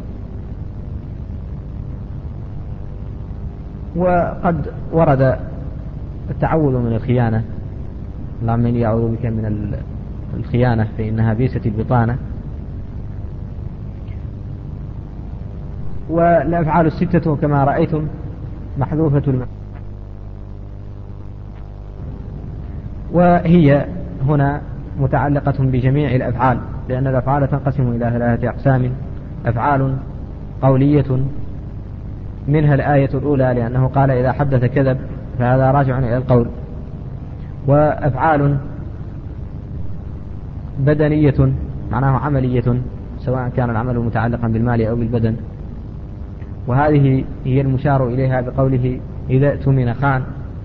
وقد ورد التعوذ من الخيانة، اللهم إني أعوذ بك من الخيانة فإنها بيسة البطانة. والأفعال الستة كما رأيتم محذوفة الم... وهي هنا متعلقة بجميع الأفعال، لأن الأفعال تنقسم إلى ثلاثة أقسام: أفعال قولية منها الآية الأولى لأنه قال إذا حدث كذب، فهذا راجع إلى القول. وأفعال بدنية معناه عملية، سواء كان العمل متعلقا بالمال أو بالبدن، وهذه هي المشار إليها بقوله إذا اؤتمن خان.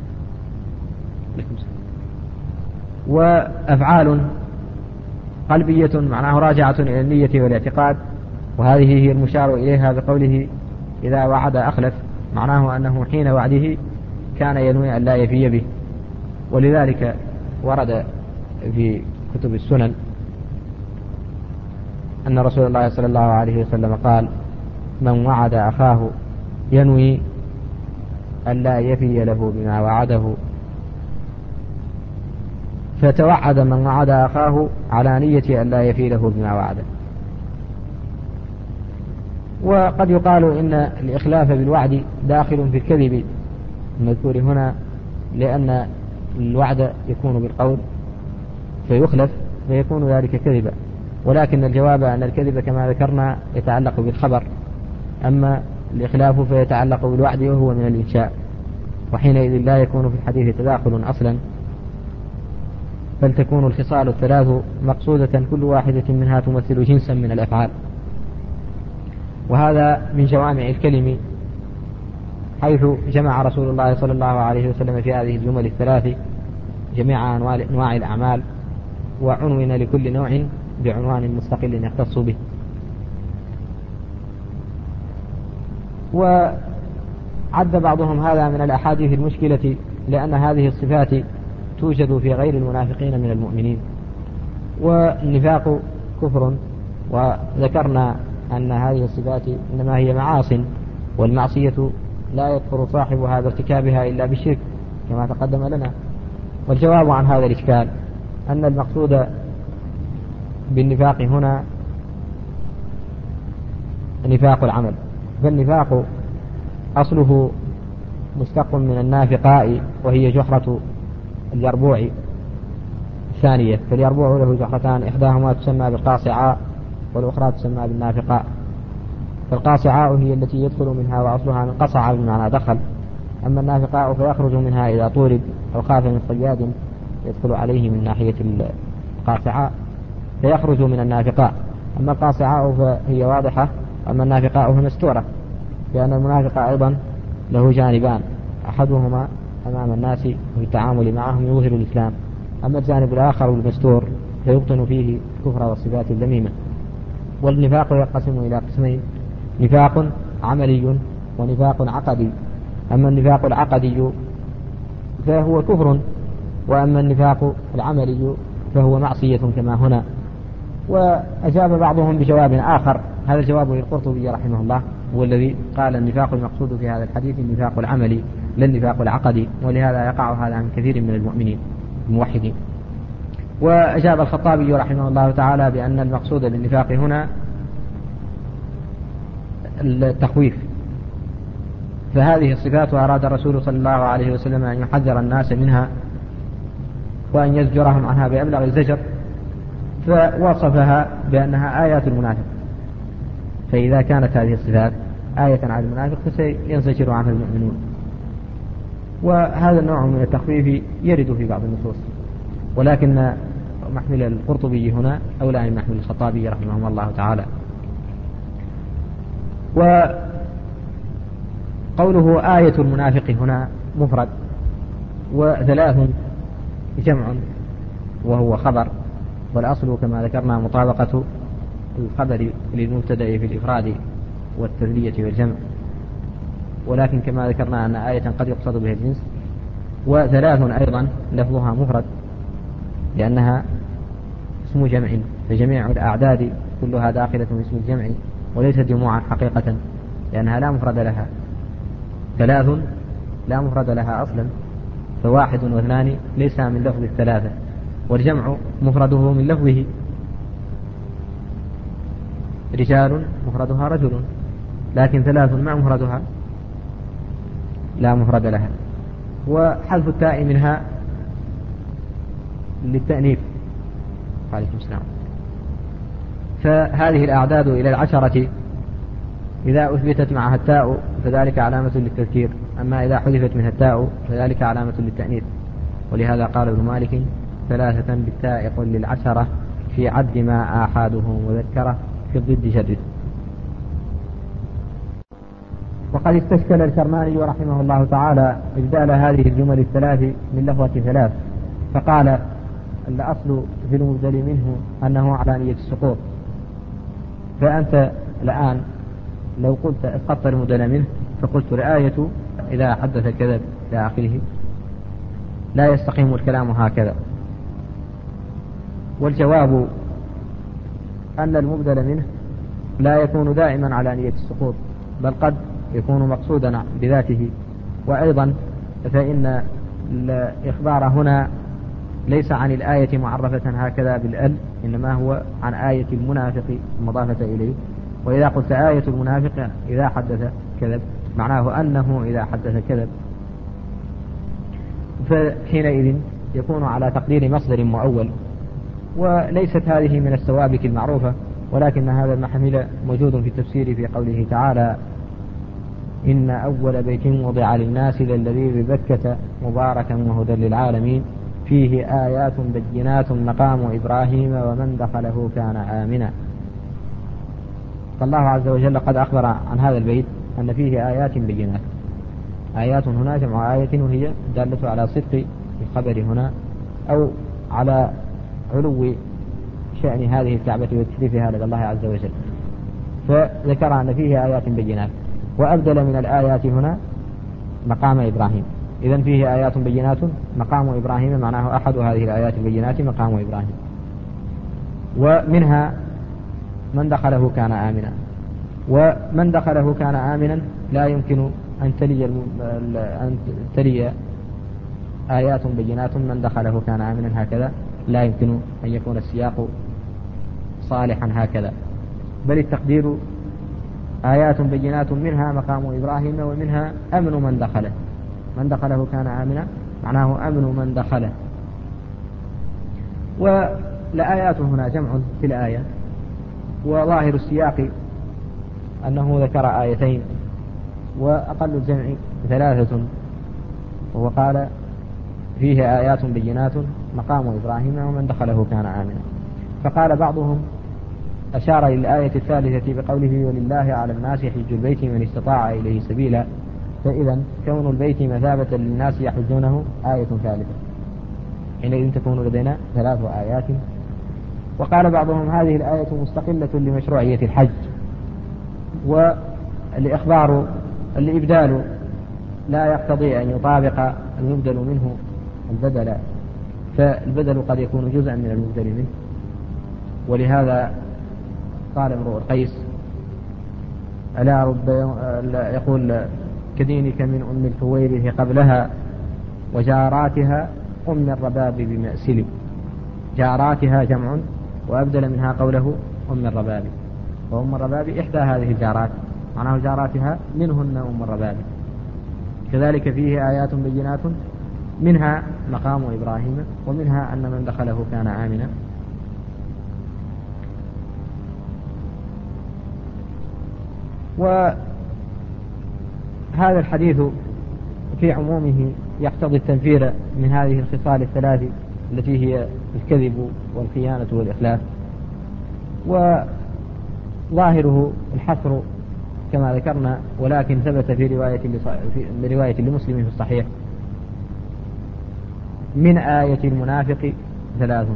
وأفعال قلبية معناه راجعة إلى النية والاعتقاد، وهذه هي المشار إليها بقوله إذا وعد أخلف، معناه أنه حين وعده كان ينوي أن لا يفي به. ولذلك ورد في كتب السنن أن رسول الله صلى الله عليه وسلم قال من وعد أخاه ينوي أن لا يفي له بما وعده، فتوعد من وعد أخاه على نية أن لا يفي له بما وعده. وقد يقال إن الإخلاف بالوعد داخل في الكذب المذكور هنا، لأن الوعد يكون بالقول فيخلف فيكون ذلك كذبا. ولكن الجواب أن الكذب كما ذكرنا يتعلق بالخبر، أما الإخلاف فيتعلق بالوعد وهو من الإنشاء، وحينئذ لا يكون في الحديث تداخل أصلا، فلتكون الخصال الثلاث مقصودة كل واحدة منها تمثل جنسا من الأفعال. وهذا من جوامع الكلم، حيث جمع رسول الله صلى الله عليه وسلم في هذه الجمل الثلاث جميع أنواع الأعمال، وعنون لكل نوع بعنوان مستقل يختص به. وعد بعضهم هذا من الأحاديث المشكلة، لأن هذه الصفات توجد في غير المنافقين من المؤمنين. والنفاق كفر، وذكرنا أن هذه الصفات إنما هي معاصٍ، والمعصية لا يكفر صاحبها بارتكابها إلا بالشرك كما تقدم لنا. والجواب عن هذا الإشكال أن المقصود بالنفاق هنا نفاق العمل، فالنفاق أصله مشتق من النافقاء، وهي جحرة اليربوع الثانية، فاليربوع له جحرتان، إحداهما تسمى بالقاصعاء والأخرى تسمى بالنافقاء. فالقاصعاء هي التي يدخل منها وأصلها من قصع بمعنى دخل، أما النافقاء فيخرج منها إذا طورد أو خاف من صياد يدخل عليه من ناحية القاصعاء فيخرج من النافقاء. أما القاصعاء فهي واضحة، أما النافقاء فمستورة، لأن المنافق أيضا له جانبان، أحدهما أمام الناس في التعامل معهم يظهر الإسلام، أما الجانب الآخر المستور فيبطن فيه الكفر والصفات الذميمة. والنفاق ينقسم إلى قسمين: نفاق عملي ونفاق عقدي. أما النفاق العقدي فهو كفر، وأما النفاق العملي فهو معصية كما هنا. وأجاب بعضهم بجواب آخر، هذا الجواب للقرطبي رحمه الله، هو الذي قال النفاق المقصود في هذا الحديث النفاق العملي لا النفاق العقدي، ولهذا يقع هذا عن كثير من المؤمنين الموحدين. وأجاب الخطابي رحمه الله تعالى بأن المقصود بالنفاق هنا التخويف، فهذه الصفات أراد الرسول صلى الله عليه وسلم أن يحذر الناس منها وأن يزجرهم عنها بأبلغ الزجر، فوصفها بأنها آيات المنافق. فإذا كانت هذه الصفات آية على المنافق فسينزجر عنها المؤمنون. وهذا النوع من التخفيف يرد في بعض النصوص، ولكن محمل القرطبي هنا أولى من محمل الخطابي رحمه الله تعالى. وقوله آية المنافق هنا مفرد، وثلاث جمع وهو خبر، والأصل كما ذكرنا مطابقة الخبر للمبتدأ في الإفراد والتثنية والجمع، ولكن كما ذكرنا أن آية قد يقصد بها الجنس. وثلاث أيضا لفظها مفرد لأنها اسم جمع، فجميع الأعداد كلها داخلة في اسم الجمع وليست جموعا حقيقة، لأنها لا مفرد لها. ثلاث لا مفرد لها أصلا، فواحد واثنان ليس من لفظ الثلاثة، والجمع مفرده من لفظه. رجال مفردها رجل، لكن ثلاث ما مفردها لا مفرد لها. وحذف التاء منها للتأنيث. عليكم السلام. فهذه الأعداد إلى العشرة إذا أثبتت معها التاء فذلك علامة للتذكير، أما إذا حذفت منها التاء فذلك علامة للتأنيث. ولهذا قال ابن مالك: ثلاثة بالتاء قل للعشرة في عد ما آحاده وذكره في الضد جرد. وقد استشكل الكرماني رحمه الله تعالى إبدال هذه الجمل الثلاث من لفظة ثلاث، فقال: الأصل في المبدل منه أنه على نية السقوط. فأنت الآن لو قلت اسقطت المبدل منه فقلت الآية إذا حدث كذب إلى آخره، لا يستقيم الكلام هكذا. والجواب أن المبدل منه لا يكون دائما على نية السقوط، بل قد يكون مقصودا بذاته. وأيضا فإن الإخبار هنا ليس عن الآية معرفة هكذا بالأل، إنما هو عن آية المنافق المضافة إليه. وإذا قلت آية المنافق إذا حدث كذب معناه أنه إذا حدث كذب، فحينئذ يكون على تقدير مصدر مؤول، وليست هذه من السوابك المعروفة، ولكن هذا المحمل موجود في التفسير في قوله تعالى: إن أول بيت وضع للناس للذي ببكة مباركا وهدى للعالمين فيه آيات بينات مقام إبراهيم ومن دخله كان آمنا. فالله عز وجل قد أخبر عن هذا البيت أن فيه آيات بينات. آيات هنا جمع آية، وهي دالة على صدق الخبر هنا أو على علو شأن هذه الكعبة وتشريفها لدى الله عز وجل. فذكر أن فيه آيات بينات، وأبدل من الآيات هنا مقام إبراهيم. إذن فيه آيات بينات مقام إبراهيم، معناه أحد هذه الآيات البينات مقام إبراهيم. ومنها من دخله كان آمنا، ومن دخله كان آمنا لا يمكن أن تلي أن تلي آيات بينات من دخله كان آمنا هكذا، لا يمكن أن يكون السياق صالحا هكذا، بل التقدير آيات بينات منها مقام إبراهيم ومنها أمن من دخله. من دخله كان آمنا معناه أمن من دخله. والآيات هنا جمع في الآية، وظاهر السياق أنه ذكر آيتين، وأقل الجمع ثلاثة، وهو قال فيه آيات بينات مقام إبراهيم ومن دخله كان آمنا. فقال بعضهم أشار إلى الآية الثالثة بقوله: ولله على الناس حج البيت من استطاع إليه سبيلا، فإذا كون البيت مثابة للناس يحجونه آية ثالثة، حينئذ تكون لدينا ثلاث آيات. وقال بعضهم هذه الآية مستقلة لمشروعية الحج، والإخبار الإبدال لا يقتضي أن يطابق المبدل منه البدل، فالبدل قد يكون جزءا من المبدل منه. ولهذا قال امرؤ القيس: ألا رب يقول كدينك من أم الفويره قبلها وجاراتها أم الرباب بمأسل. جاراتها جمع، وأبدل منها قوله أم الرباب، وأم الرباب إحدى هذه الجارات، معناه جاراتها منهن أم الرباب. كذلك فيه آيات بينات منها مقام إبراهيم، ومنها أن من دخله كان آمنا. وهذا الحديث في عمومه يقتضي التنفير من هذه الخصال الثلاث التي هي الكذب والخيانة والإخلاف، وظاهره الحصر كما ذكرنا، ولكن ثبت في رواية في رواية لمسلم في الصحيح: من آية المنافق ثلاث،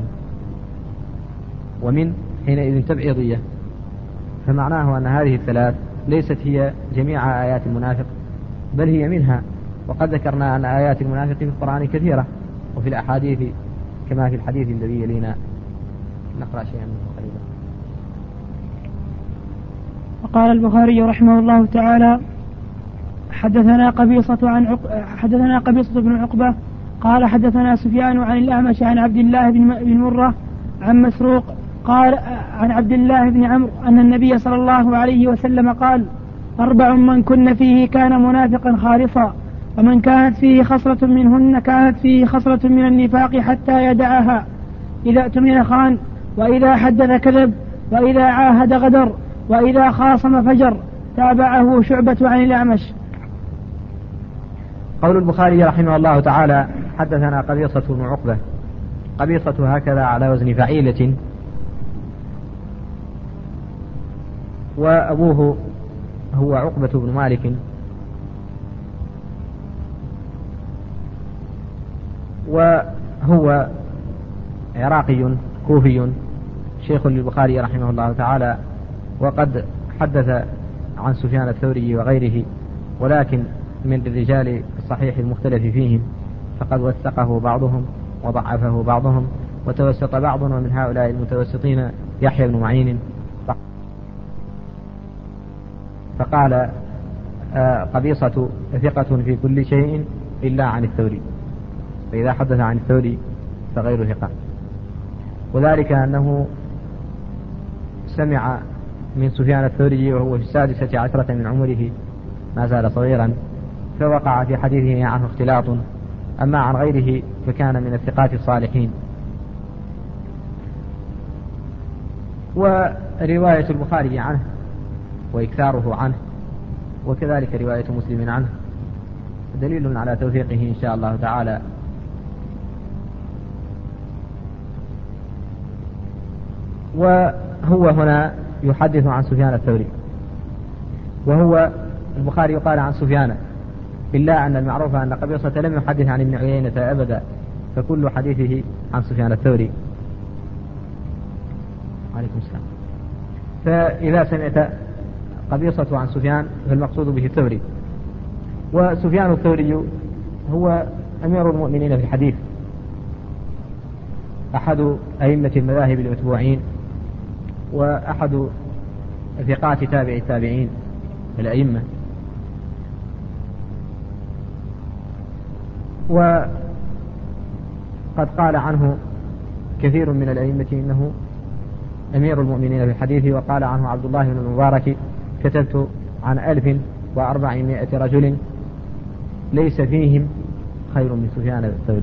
ومن حينئذ تبعيضية، فمعناه أن هذه الثلاث ليست هي جميع آيات المنافق، بل هي منها. وقد ذكرنا أن آيات المنافق في القرآن كثيرة، وفي الأحاديث كما في الحديث الذي يلينا. نقرأ شيئا منه قريبا. وقال البخاري رحمه الله تعالى: حدثنا قبيصة عن عق... حدثنا قبيصة بن عقبة قال حدثنا سفيان عن الأعمش عن عبد الله بن مرة عن مسروق قال عن عبد الله بن عمرو أن النبي صلى الله عليه وسلم قال: أربع من كن فيه كان منافقا خالصا، ومن كانت فيه خصلة منهن كانت فيه خصلة من النفاق حتى يدعها: إذا اؤتمن خان، وإذا حدث كذب، وإذا عاهد غدر، وإذا خاصم فجر. تابعه شعبة عن الأعمش. قول البخاري رحمه الله تعالى: حدثنا قبيصة بن عقبة. قبيصة هكذا على وزن فعيلة، وأبوه هو عقبة بن مالك، وهو عراقي كوفي شيخ للبخاري رحمه الله تعالى، وقد حدث عن سفيان الثوري وغيره، ولكن من الرجال الصحيح المختلف فيهم، فقد وثقه بعضهم وضعفه بعضهم، وتوسط بعض، ومن هؤلاء المتوسطين يحيى بن معين، فقال آه قبيصة ثقة في كل شيء إلا عن الثوري، فإذا حدث عن الثوري فغير ثقة. وذلك أنه سمع من سفيان الثوري وهو في السادسة عشرة من عمره، ما زال صغيرا، فوقع في حديثه عنه اختلاط. أما عن غيره فكان من الثقات الصالحين. ورواية البخاري عنه وإكثاره عنه وكذلك رواية مسلم عنه دليل على توثيقه إن شاء الله تعالى. وهو هنا يحدث عن سفيان الثوري، وهو البخاري يقال عن سفيان، إلا أن المعروف أن قبيصة لم يحدث عن ابن عيينة أبدا، فكل حديثه عن سفيان الثوري. عليكم السلام. فإذا سمعت قبيصة عن سفيان فالمقصود به الثوري. وسفيان الثوري هو أمير المؤمنين في الحديث، أحد أئمة المذاهب المتبوعين، وأحد ثقات تابع التابعين الأئمة. وقد قال عنه كثير من الأئمة إنه أمير المؤمنين في الحديث. وقال عنه عبد الله بن المبارك: كتبت عن ألف وأربعمائة رجل ليس فيهم خير من سفيان الثوري،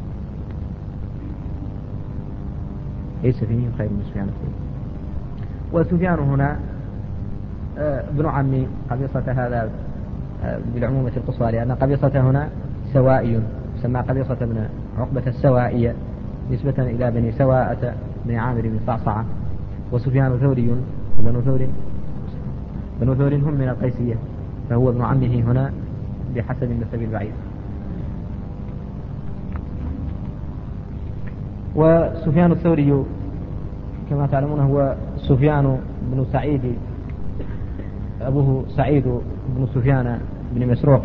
ليس فيهم خير من سفيان الثوري. وسفيان هنا ابن عم قبيصة، هذا بالعمومة القصوى، لأن قبيصة هنا سوائي، سمى قبيصة بن عقبة السوائية نسبة إلى بني سواءة بن عامر بن صعصعة. وسفيان ثوري بنو ثور بنو ثور هم من القيسية، فهو ابن عمه هنا بحسب النسب البعيد. وسفيان الثوري كما تعلمون هو سفيان بن سعيد، أبوه سعيد بن سفيان بن مسروق،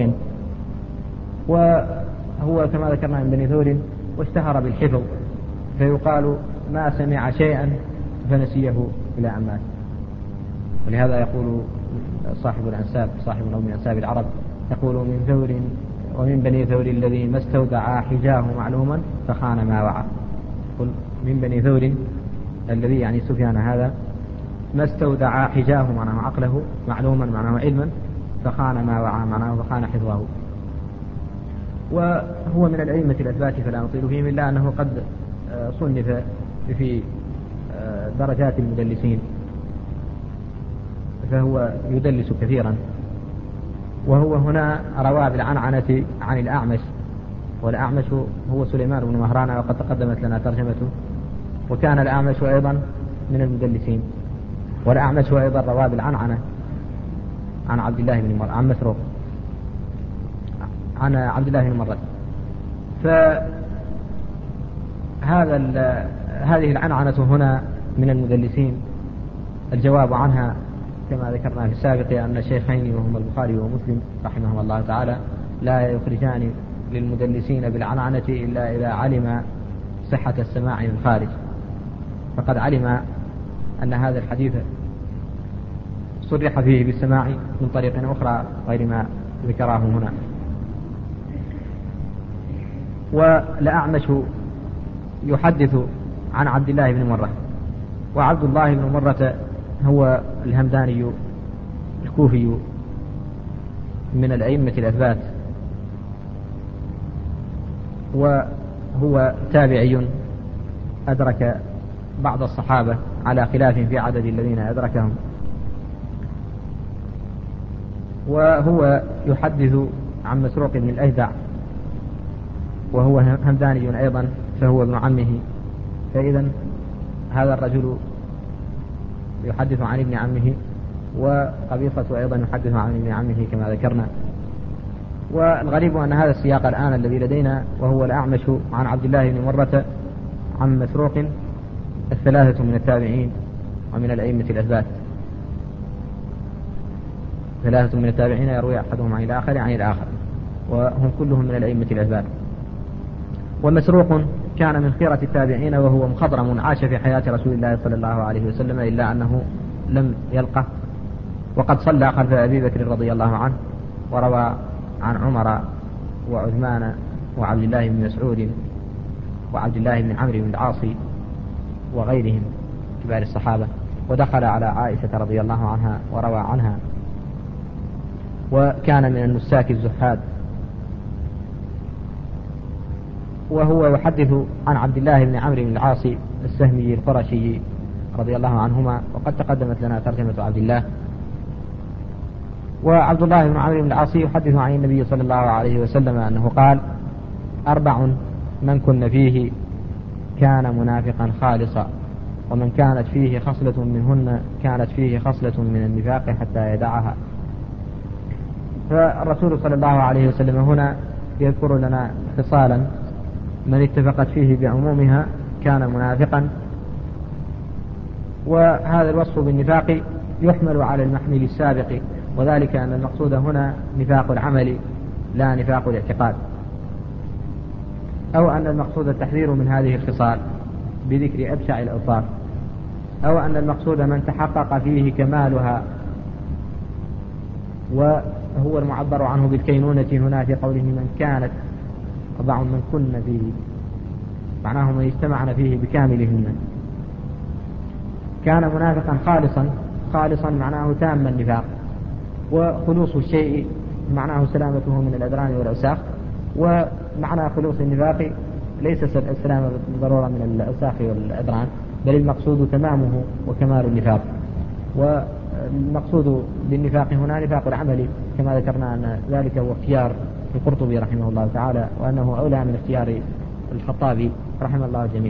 وهو كما ذكرنا من بني ثور، واشتهر بالحفظ، فيقال ما سمع شيئا فنسيه إلى أن مات. ولهذا يقول صاحب الأنساب، صاحب نظم أنساب العرب، يقول: من ثور ومن بني ثور الذي ما استودع حجاه معلوما فخان ما وعى. قل من بني ثور الذي يعني سفيان هذا ما استودع حجاه معناه عقله، معلوما معناه علما، فخان ما وعى معناه فخان حفظه. وهو من الأئمة الأثبات فلا نطيل فيهم، إلا أنه قد صنف في درجات المدلسين، فهو يدلس كثيرا. وهو هنا روى بالعنعنة عن الأعمش، والأعمش هو سليمان بن مهران، وقد تقدمت لنا ترجمته. وكان الأعمش أيضا من المدلسين. والأعمش أيضا روى بالعنعنة عن عبد الله بن مر عن مسروق عن عبد الله بن مرة. فهذا هذه العنعنة هنا من المدلسين. الجواب عنها كما ذكرنا في السابق أن الشيخين وهما البخاري ومسلم رحمهما الله تعالى لا يخرجان للمدلسين بالعنعنة إلا إذا علم صحة السماع من الخارج، فقد علم أن هذا الحديث صرح فيه بالسماع من طريق أخرى غير ما ذكراه هنا. والأعمش يحدث عن عبد الله بن مرة، وعبد الله بن مرة هو الهمداني الكوفي من الأئمة الأثبات، وهو تابعي أدرك بعض الصحابة على خلاف في عدد الذين أدركهم. وهو يحدث عن مسروق بن الأجدع، وهو همداني أيضا، فهو ابن عمه. فإذا هذا الرجل يحدث عن ابن عمه، وقبيصة أيضا يحدث عن ابن عمه كما ذكرنا. والغريب أن هذا السياق الآن الذي لدينا، وهو الأعمش عن عبد الله بن مرة عن مسروق، الثلاثة من التابعين ومن الأئمة الأثبات، ثلاثة من التابعين يروي أحدهم عن الآخر عن الآخر، وهم كلهم من الأئمة الأثبات. ومسروق كان من خيرة التابعين، وهو مخضرم عاش في حياة رسول الله صلى الله عليه وسلم، إلا أنه لم يلقه، وقد صلى خلف أبي بكر رضي الله عنه، وروى عن عمر وعثمان وعبد الله بن مسعود وعبد الله بن عمرو بن العاص وغيرهم كبار الصحابة. ودخل على عائشة رضي الله عنها وروى عنها، وكان من النساك الزهاد. وهو يحدث عن عبد الله بن عمرو بن العاص السهمي القرشي رضي الله عنهما، وقد تقدمت لنا ترجمة عبد الله. وعبد الله بن عمرو بن العاص يحدث عن النبي صلى الله عليه وسلم أنه قال: أربع من كن فيه كان منافقا خالصا، ومن كانت فيه خصلة منهن كانت فيه خصلة من النفاق حتى يدعها. فالرسول صلى الله عليه وسلم هنا يذكر لنا خصالا من اتفقت فيه بعمومها كان منافقا، وهذا الوصف بالنفاق يحمل على المحمل السابق، وذلك أن المقصود هنا نفاق العمل لا نفاق الاعتقاد، أو أن المقصود التحذير من هذه الخصال بذكر أبشع الأوصاف، أو أن المقصود من تحقق فيه كمالها، وهو المعبر عنه بالكينونة هنا في قوله من كانت أربع من كن فيه، معناه من اجتمعن فيه بكاملهن. كان منافقا خالصا، خالصا معناه تام النفاق، وخلوص الشيء معناه سلامته من الأدران والأوساخ، ومعنى خلوص النفاق ليس السلامة بالضرورة من الأوساخ والأدران، بل المقصود تمامه وكمال النفاق. والمقصود بالنفاق هنا نفاق العمل، كما ذكرنا أن ذلك هو اختيار القرطبي رحمه الله تعالى، وأنه أولى من اختيار الخطابي رحمه الله الجميع.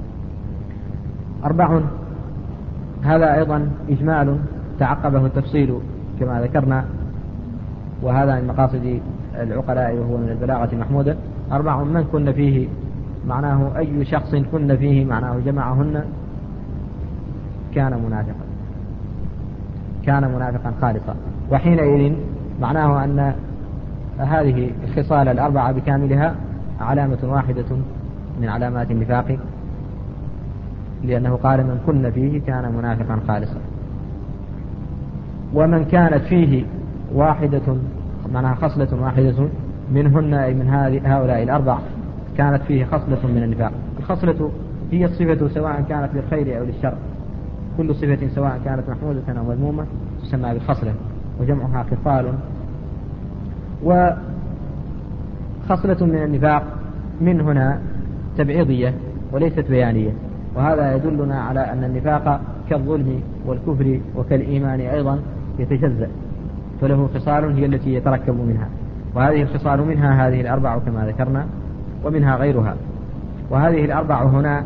أربع، هذا أيضا إجمال تعقبه التفصيل كما ذكرنا، وهذا من مقاصد العقلاء وهو من البلاغة المحمودة. أربع من كن فيه معناه أي شخص كن فيه، معناه جمعهن كان منافقا، كان منافقا خالصا. وحينئذ معناه أن هذه الخصال الأربعة بكاملها علامة واحدة من علامات النفاق، لأنه قال من كن فيه كان منافقا خالصا. ومن كانت فيه واحدة معناها خصلة واحدة منهن، أي من هؤلاء الأربع كانت فيه خصلة من النفاق. الخصلة هي الصفة سواء كانت للخير أو للشر، كل صفة سواء كانت محمودة أو مذمومة تسمى بالخصلة، وجمعها خصال. وخصلة من النفاق من هنا تبعيضية وليست بيانية، وهذا يدلنا على أن النفاق كالظلم والكفر وكالإيمان أيضا يتجزأ، فله خصال هي التي يتركب منها، وهذه الخصال منها هذه الأربع كما ذكرنا، ومنها غيرها. وهذه الأربع هنا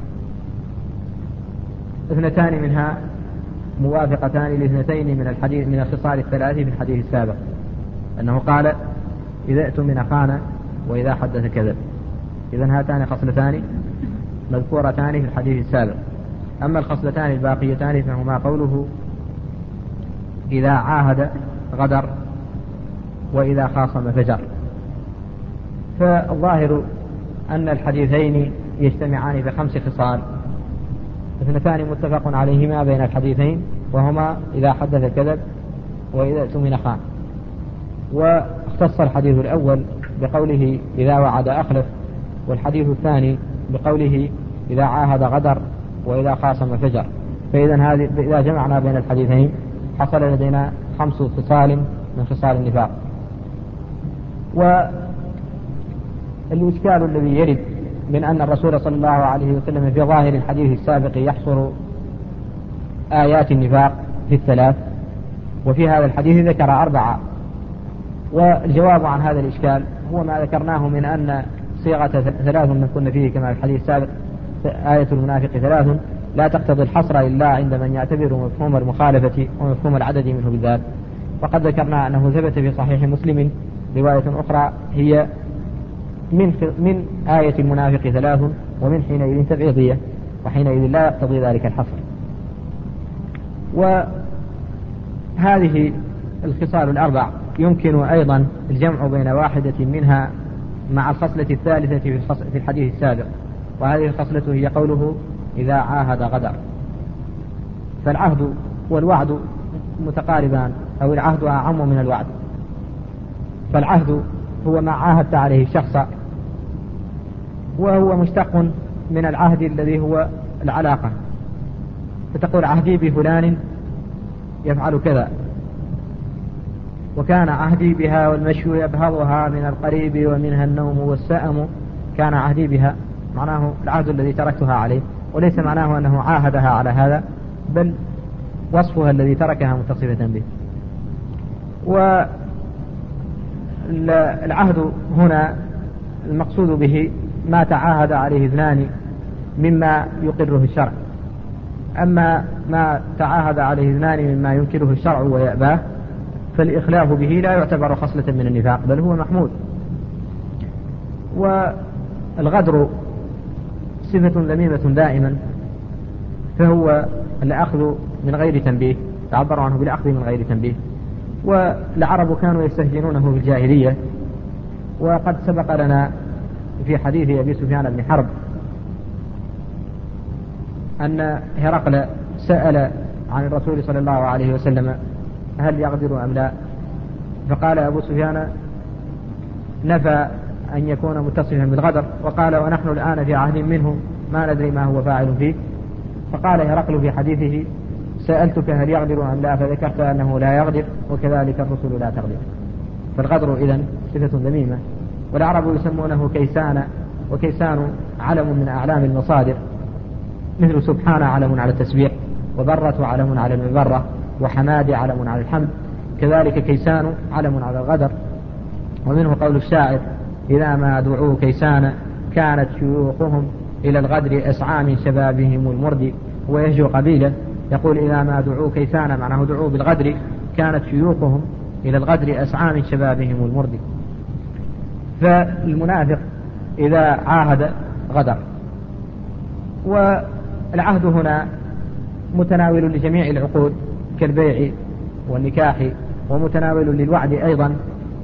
اثنتان منها موافقتان لاثنتين من الحديث من الخصال الثلاث في الحديث السابق، أنه قال إذا اؤتمن خان وإذا حدث كذب. إذن هاتان خصلتان مذكورتان في الحديث السابق. أما الخصلتان الباقيتان فهما قوله إذا عاهد غدر وإذا خاصم فجر. فالظاهر أن الحديثين يجتمعان بخمس خصال، اثنتان متفق عليهما بين الحديثين، وهما إذا حدث كذب وإذا اؤتمن خان. واختص الحديث الأول بقوله إذا وعد أخلف، والحديث الثاني بقوله إذا عاهد غدر وإذا خاصم فجر. فإذا هذه إذا جمعنا بين الحديثين حصل لدينا خمس خصال من خصال النفاق. والإشكال الذي يرد من أن الرسول صلى الله عليه وسلم في ظاهر الحديث السابق يحصر آيات النفاق في الثلاث، وفي هذا الحديث ذكر أربعة. والجواب عن هذا الإشكال هو ما ذكرناه من أن صيغة ثلاث من كن فيه كما في الحديث السابق آية المنافق ثلاث لا تقتضي الحصر إلا عند من يعتبر مفهوم المخالفة ومفهوم العدد منه بالذات. وقد ذكرنا أنه ثبت في صحيح مسلم رواية أخرى هي من من آية المنافق ثلاث، ومن حينئذ تبعيضية، وحينئذ لا يقتضي ذلك الحصر. وهذه الخصال الأربع يمكن أيضا الجمع بين واحدة منها مع الخصلة الثالثة في الحديث السابق، وهذه الخصلة هي قوله إذا عاهد غدر. فالعهد والوعد متقاربان، أو العهد أعم من الوعد. فالعهد هو ما عاهدت عليه الشخص، وهو مشتق من العهد الذي هو العلاقة، فتقول عهدي بفلان يفعل كذا، وكان عهدي بها والمشي يبهضها من القريب ومنها النوم والسأم، كان عهدي بها معناه العهد الذي تركتها عليه. وليس معناه أنه عاهدها على هذا، بل وصفها الذي تركها متصفة به. والعهد هنا المقصود به ما تعاهد عليه اثنان مما يقره الشرع، أما ما تعاهد عليه اثنان مما ينكره الشرع ويأباه فالإخلاف به لا يعتبر خصلة من النفاق، بل هو محمود. والغدر صفة ذميمة دائما، فهو الأخذ من غير تنبيه، تعبر عنه بالأخذ من غير تنبيه. والعرب كانوا يستهجنونه في الجاهلية، وقد سبق لنا في حديث أبي سفيان بن حرب أن هرقل سأل عن الرسول صلى الله عليه وسلم هل يغدر أم لا، فقال أبو سفيان نفى أن يكون متصفا بالغدر، وقال ونحن الآن في عهد منه ما ندري ما هو فاعل فيه. فقال هرقل في حديثه سألتك هل يغدر أم لا، فذكرت أنه لا يغدر، وكذلك الرسل لا تغدر. فالغدر إذن صفة ذميمة، والعرب يسمونه كيسان، وكيسان علم من أعلام المصادر، مثل سبحان علم على التسبيح، وبرة علم على المبرة، وحماد علم على الحمد، كذلك كيسان علم على الغدر. ومنه قول الشاعر إذا ما دعوا كيسان كانت شيوخهم إلى الغدر أسعى من شبابهم المرد. ويهجو قبيلة يقول إذا ما دعوا كيسان معناه دعوا بالغدر كانت شيوخهم إلى الغدر أسعى من شبابهم المرد. فالمنافق إذا عاهد غدر. والعهد هنا متناول لجميع العقود كالبيع والنكاح، ومتناول للوعد أيضا،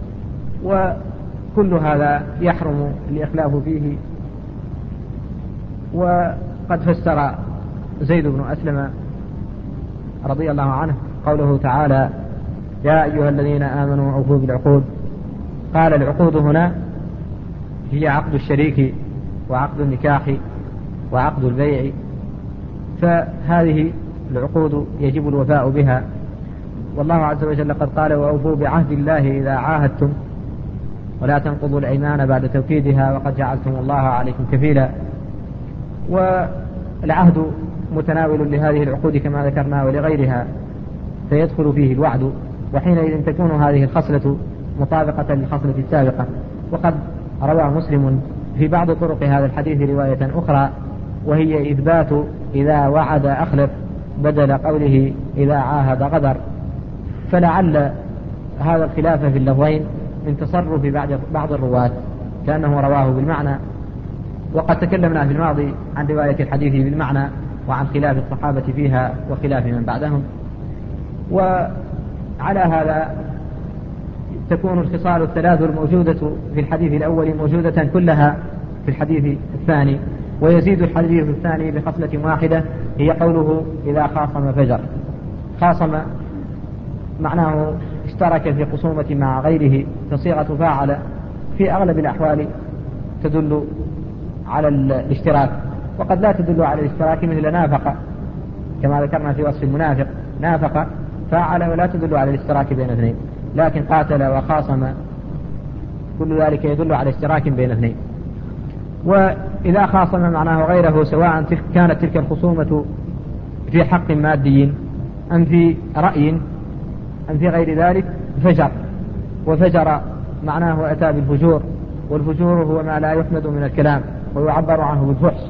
وكل هذا يحرم الإخلاف فيه. وقد فسر زيد بن أسلم رضي الله عنه قوله تعالى يا أيها الذين آمنوا أوفوا بالعقود، قال العقود هنا هي عقد الشريك وعقد النكاح وعقد البيع، فهذه العقود يجب الوفاء بها. والله عز وجل قد قال وأوفوا بعهد الله إذا عاهدتم ولا تنقضوا الأيمان بعد توكيدها وقد جعلتم الله عليكم كفيلا. والعهد متناول لهذه العقود كما ذكرنا ولغيرها، فيدخل فيه الوعد، وحينئذ تكون هذه الخصلة مطابقة للخصلة السابقة. وقد روى مسلم في بعض طرق هذا الحديث رواية أخرى، وهي إثبات إذا وعد أخلف بدل قوله إذا عاهد غدر. فلعل هذا الخلاف في اللفظين من تصرف بعض الرواة كأنه رواه بالمعنى، وقد تكلمنا في الماضي عن رواية الحديث بالمعنى وعن خلاف الصحابة فيها وخلاف من بعدهم. وعلى هذا تكون الخصال الثلاث الموجودة في الحديث الأول موجودة كلها في الحديث الثاني، ويزيد الحديث الثاني بخصلة واحدة هي قوله إذا خاصم فجر. خاصم معناه اشترك في خصومة مع غيره، فصيغة فاعل في أغلب الأحوال تدل على الاشتراك، وقد لا تدل على الاشتراك مثل نافق كما ذكرنا في وصف المنافق، نافق فاعل ولا تدل على الاشتراك بين اثنين، لكن قاتل وخاصم كل ذلك يدل على اشتراك بين اثنين. وإذا خاصم معناه غيره سواء كانت تلك الخصومة في حق مادي أم في رأي أم في غير ذلك فجر. وفجر معناه أتى بالفجور، والفجور هو ما لا يحمد من الكلام ويعبر عنه بالفحش.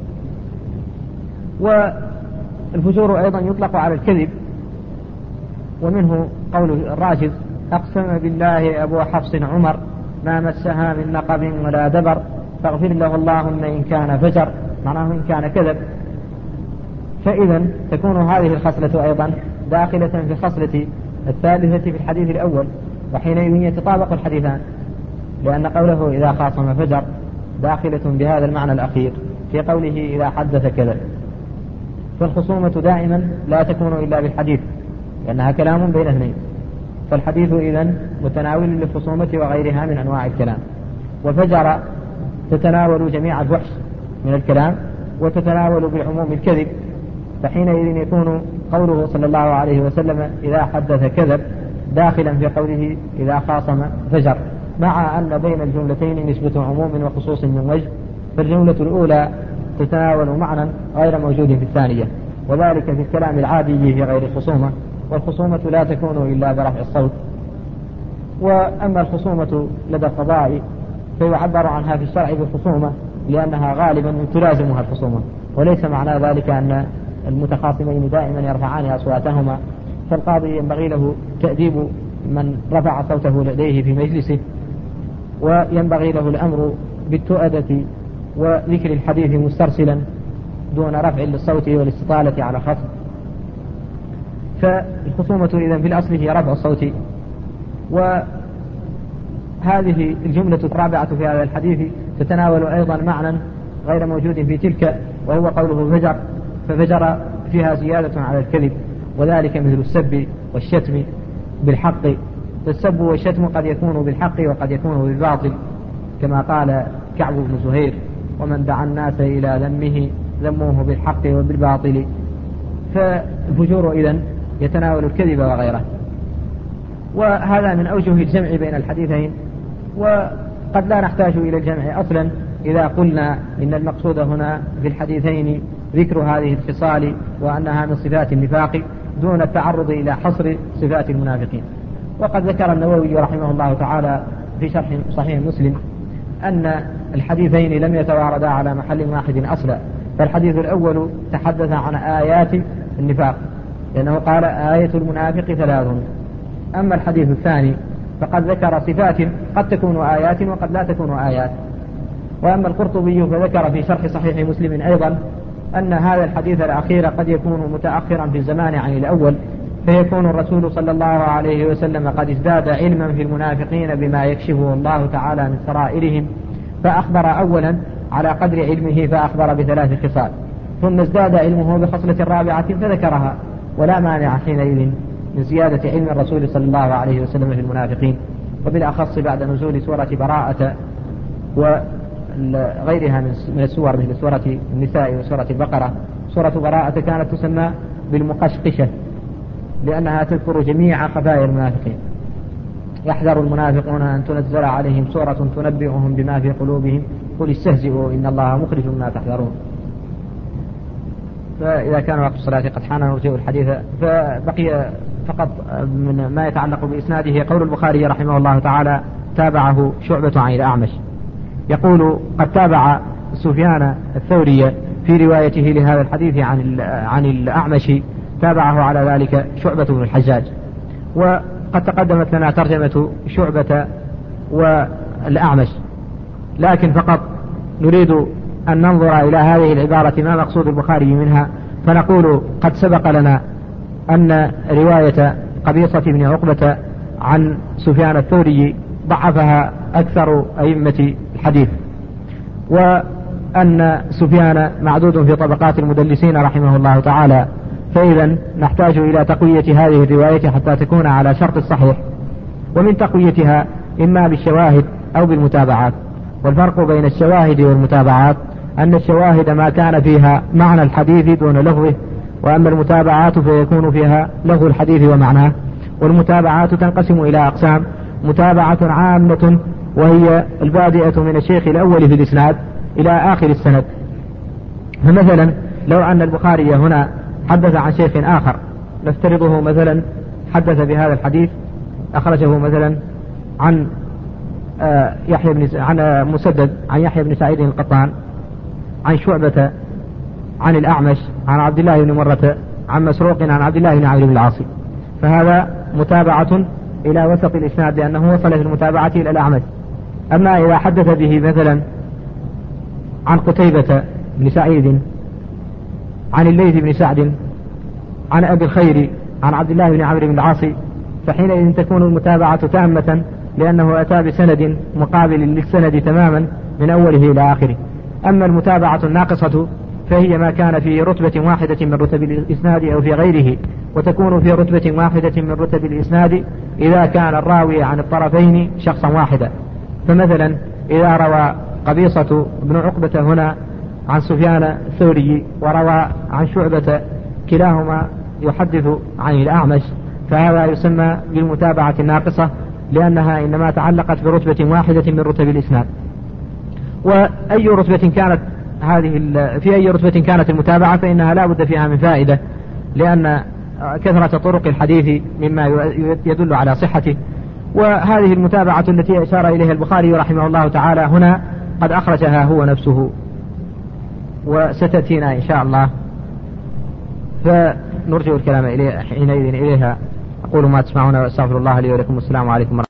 والفجور أيضا يطلق على الكذب، ومنه قول الراجز أقسم بالله أبو حفص عمر ما مسها من نقب ولا دبر فاغفر له اللهم إن كان فجر، معناه إن كان كذب. فإذا تكون هذه الخصلة أيضا داخلة في الخصلة الثالثة في الحديث الأول، وحينئذ يتطابق الحديثان، لأن قوله إذا خاصم فجر داخلة بهذا المعنى الأخير في قوله إذا حدث كذب. فالخصومة دائما لا تكون إلا بالحديث لأنها كلام بين اثنين، فالحديث إذن متناول للخصومة وغيرها من أنواع الكلام. وفجر تتناول جميع الفحش من الكلام وتتناول بعموم الكذب، فحينئذ يكون قوله صلى الله عليه وسلم إذا حدث كذب داخلا في قوله إذا خاصم فجر، مع أن بين الجملتين نسبة عموم وخصوص من وجه. فالجملة الأولى تتناول معنى غير موجود في الثانية، وذلك في الكلام العادي في غير الخصومة، والخصومة لا تكون إلا برفع الصوت. وأما الخصومة لدى القضاء فيعبر عنها في الشرع بالخصومة لأنها غالبا تلازمها الخصومة، وليس معنى ذلك أن المتخاصمين دائما يرفعان أصواتهما، فالقاضي ينبغي له تأديب من رفع صوته لديه في مجلسه، وينبغي له الأمر بالتؤدة وذكر الحديث مسترسلا دون رفع للصوت والاستطالة على خصم. فالخصومة إذن في الأصل هي رفع الصوت. وهذه الجملة الرابعة في هذا الحديث تتناول أيضا معنى غير موجود في تلك، وهو قوله فجر، ففجر فيها زيادة على الكذب، وذلك مثل السب والشتم بالحق. فالسب والشتم قد يكون بالحق وقد يكون بالباطل، كما قال كعب بن زهير: ومن دعا الناس إلى ذمه ذموه بالحق وبالباطل. فالفجور إذن يتناول الكذب وغيره. وهذا من أوجه الجمع بين الحديثين، وقد لا نحتاج إلى الجمع أصلا إذا قلنا إن المقصود هنا في الحديثين ذكر هذه الخصال وأنها من صفات النفاق دون التعرض إلى حصر صفات المنافقين. وقد ذكر النووي رحمه الله تعالى في شرح صحيح مسلم أن الحديثين لم يتواردا على محل واحد أصلا، فالحديث الأول تحدث عن آيات النفاق لأنه قال: آية المنافق ثلاث. أما الحديث الثاني فقد ذكر صفات قد تكون آيات وقد لا تكون آيات. وأما القرطبي فذكر في شرح صحيح مسلم أيضا أن هذا الحديث الأخير قد يكون متأخرا في الزمان عن الأول، فيكون الرسول صلى الله عليه وسلم قد ازداد علما في المنافقين بما يكشفه الله تعالى من سرائرهم، فأخبر أولا على قدر علمه فأخبر بثلاث خصال، ثم ازداد علمه بخصلة رابعة فذكرها، ولا مانع حينئذ من زيادة علم الرسول صلى الله عليه وسلم في المنافقين. وبالأخص بعد نزول سورة براءة وغيرها من السور مثل سورة النساء وسورة البقرة. سورة براءة كانت تسمى بالمقشقشة لأنها تذكر جميع خفايا المنافقين. يحذر المنافقون أن تنزل عليهم سورة تنبئهم بما في قلوبهم قل استهزئوا إن الله مخرج ما تحذرون. فإذا كان وقت الصلاة قد حان نرجع الحديث. فبقي فقط من ما يتعلق بإسناده قول البخاري رحمه الله تعالى: تابعه شعبة عن الأعمش. يقول: قد تابع سفيان الثوري في روايته لهذا الحديث عن عن الأعمش، تابعه على ذلك شعبة بن الحجاج. وقد تقدمت لنا ترجمة شعبة والأعمش، لكن فقط نريد أن ننظر إلى هذه العبارة ما مقصود البخاري منها، فنقول: قد سبق لنا أن رواية قبيصة بن عقبة عن سفيان الثوري ضعفها أكثر أئمة الحديث، وأن سفيان معدود في طبقات المدلسين رحمه الله تعالى، فإذا نحتاج إلى تقوية هذه الرواية حتى تكون على شرط الصحيح، ومن تقويتها إما بالشواهد أو بالمتابعات. والفرق بين الشواهد والمتابعات أن الشواهد ما كان فيها معنى الحديث دون لفظه، وأما المتابعات فيكون فيها لفظ الحديث ومعناه. والمتابعات تنقسم إلى أقسام: متابعة عامة وهي البادئة من الشيخ الأول في الإسناد إلى آخر السند. فمثلا لو أن البخاري هنا حدث عن شيخ آخر، نفترضه مثلا حدث بهذا الحديث أخرجه مثلا عن آه يحيى بن عن آه مسدد عن يحيى بن سعيد القطان عن شعبة عن الأعمش عن عبد الله بن مرة عن مسروق عن عبد الله بن عمرو بن العاص، فهذا متابعة إلى وسط الإسناد لأنه وصل في المتابعة إلى الأعمش. أما إذا حدث به مثلا عن قتيبة بن سعيد عن الليث بن سعد عن أبي الخير عن عبد الله بن عمرو بن العاص، فحينئذ تكون المتابعة تامة لأنه أتى بسند مقابل للسند تماما من أوله إلى آخره. أما المتابعة الناقصة فهي ما كان في رتبة واحدة من رتب الإسناد أو في غيره، وتكون في رتبة واحدة من رتب الإسناد إذا كان الراوي عن الطرفين شخصا واحدا. فمثلا إذا روى قبيصة بن عقبة هنا عن سفيان الثوري وروى عن شعبة كلاهما يحدث عن الأعمش، فهذا يسمى بالمتابعة الناقصة لأنها إنما تعلقت برتبة واحدة من رتب الإسناد. وأي رتبة كانت هذه في أي رتبة كانت المتابعة فإنها لا بد فيها من فائدة، لأن كثرة طرق الحديث مما يدل على صحته. وهذه المتابعة التي أشار إليها البخاري رحمه الله تعالى هنا قد أخرجها هو نفسه وستأتينا إن شاء الله، فنرجع الكلام إليه حينئذ إليها. أقول ما تسمعون وأستغفر الله لي ولكم، والسلام عليكم.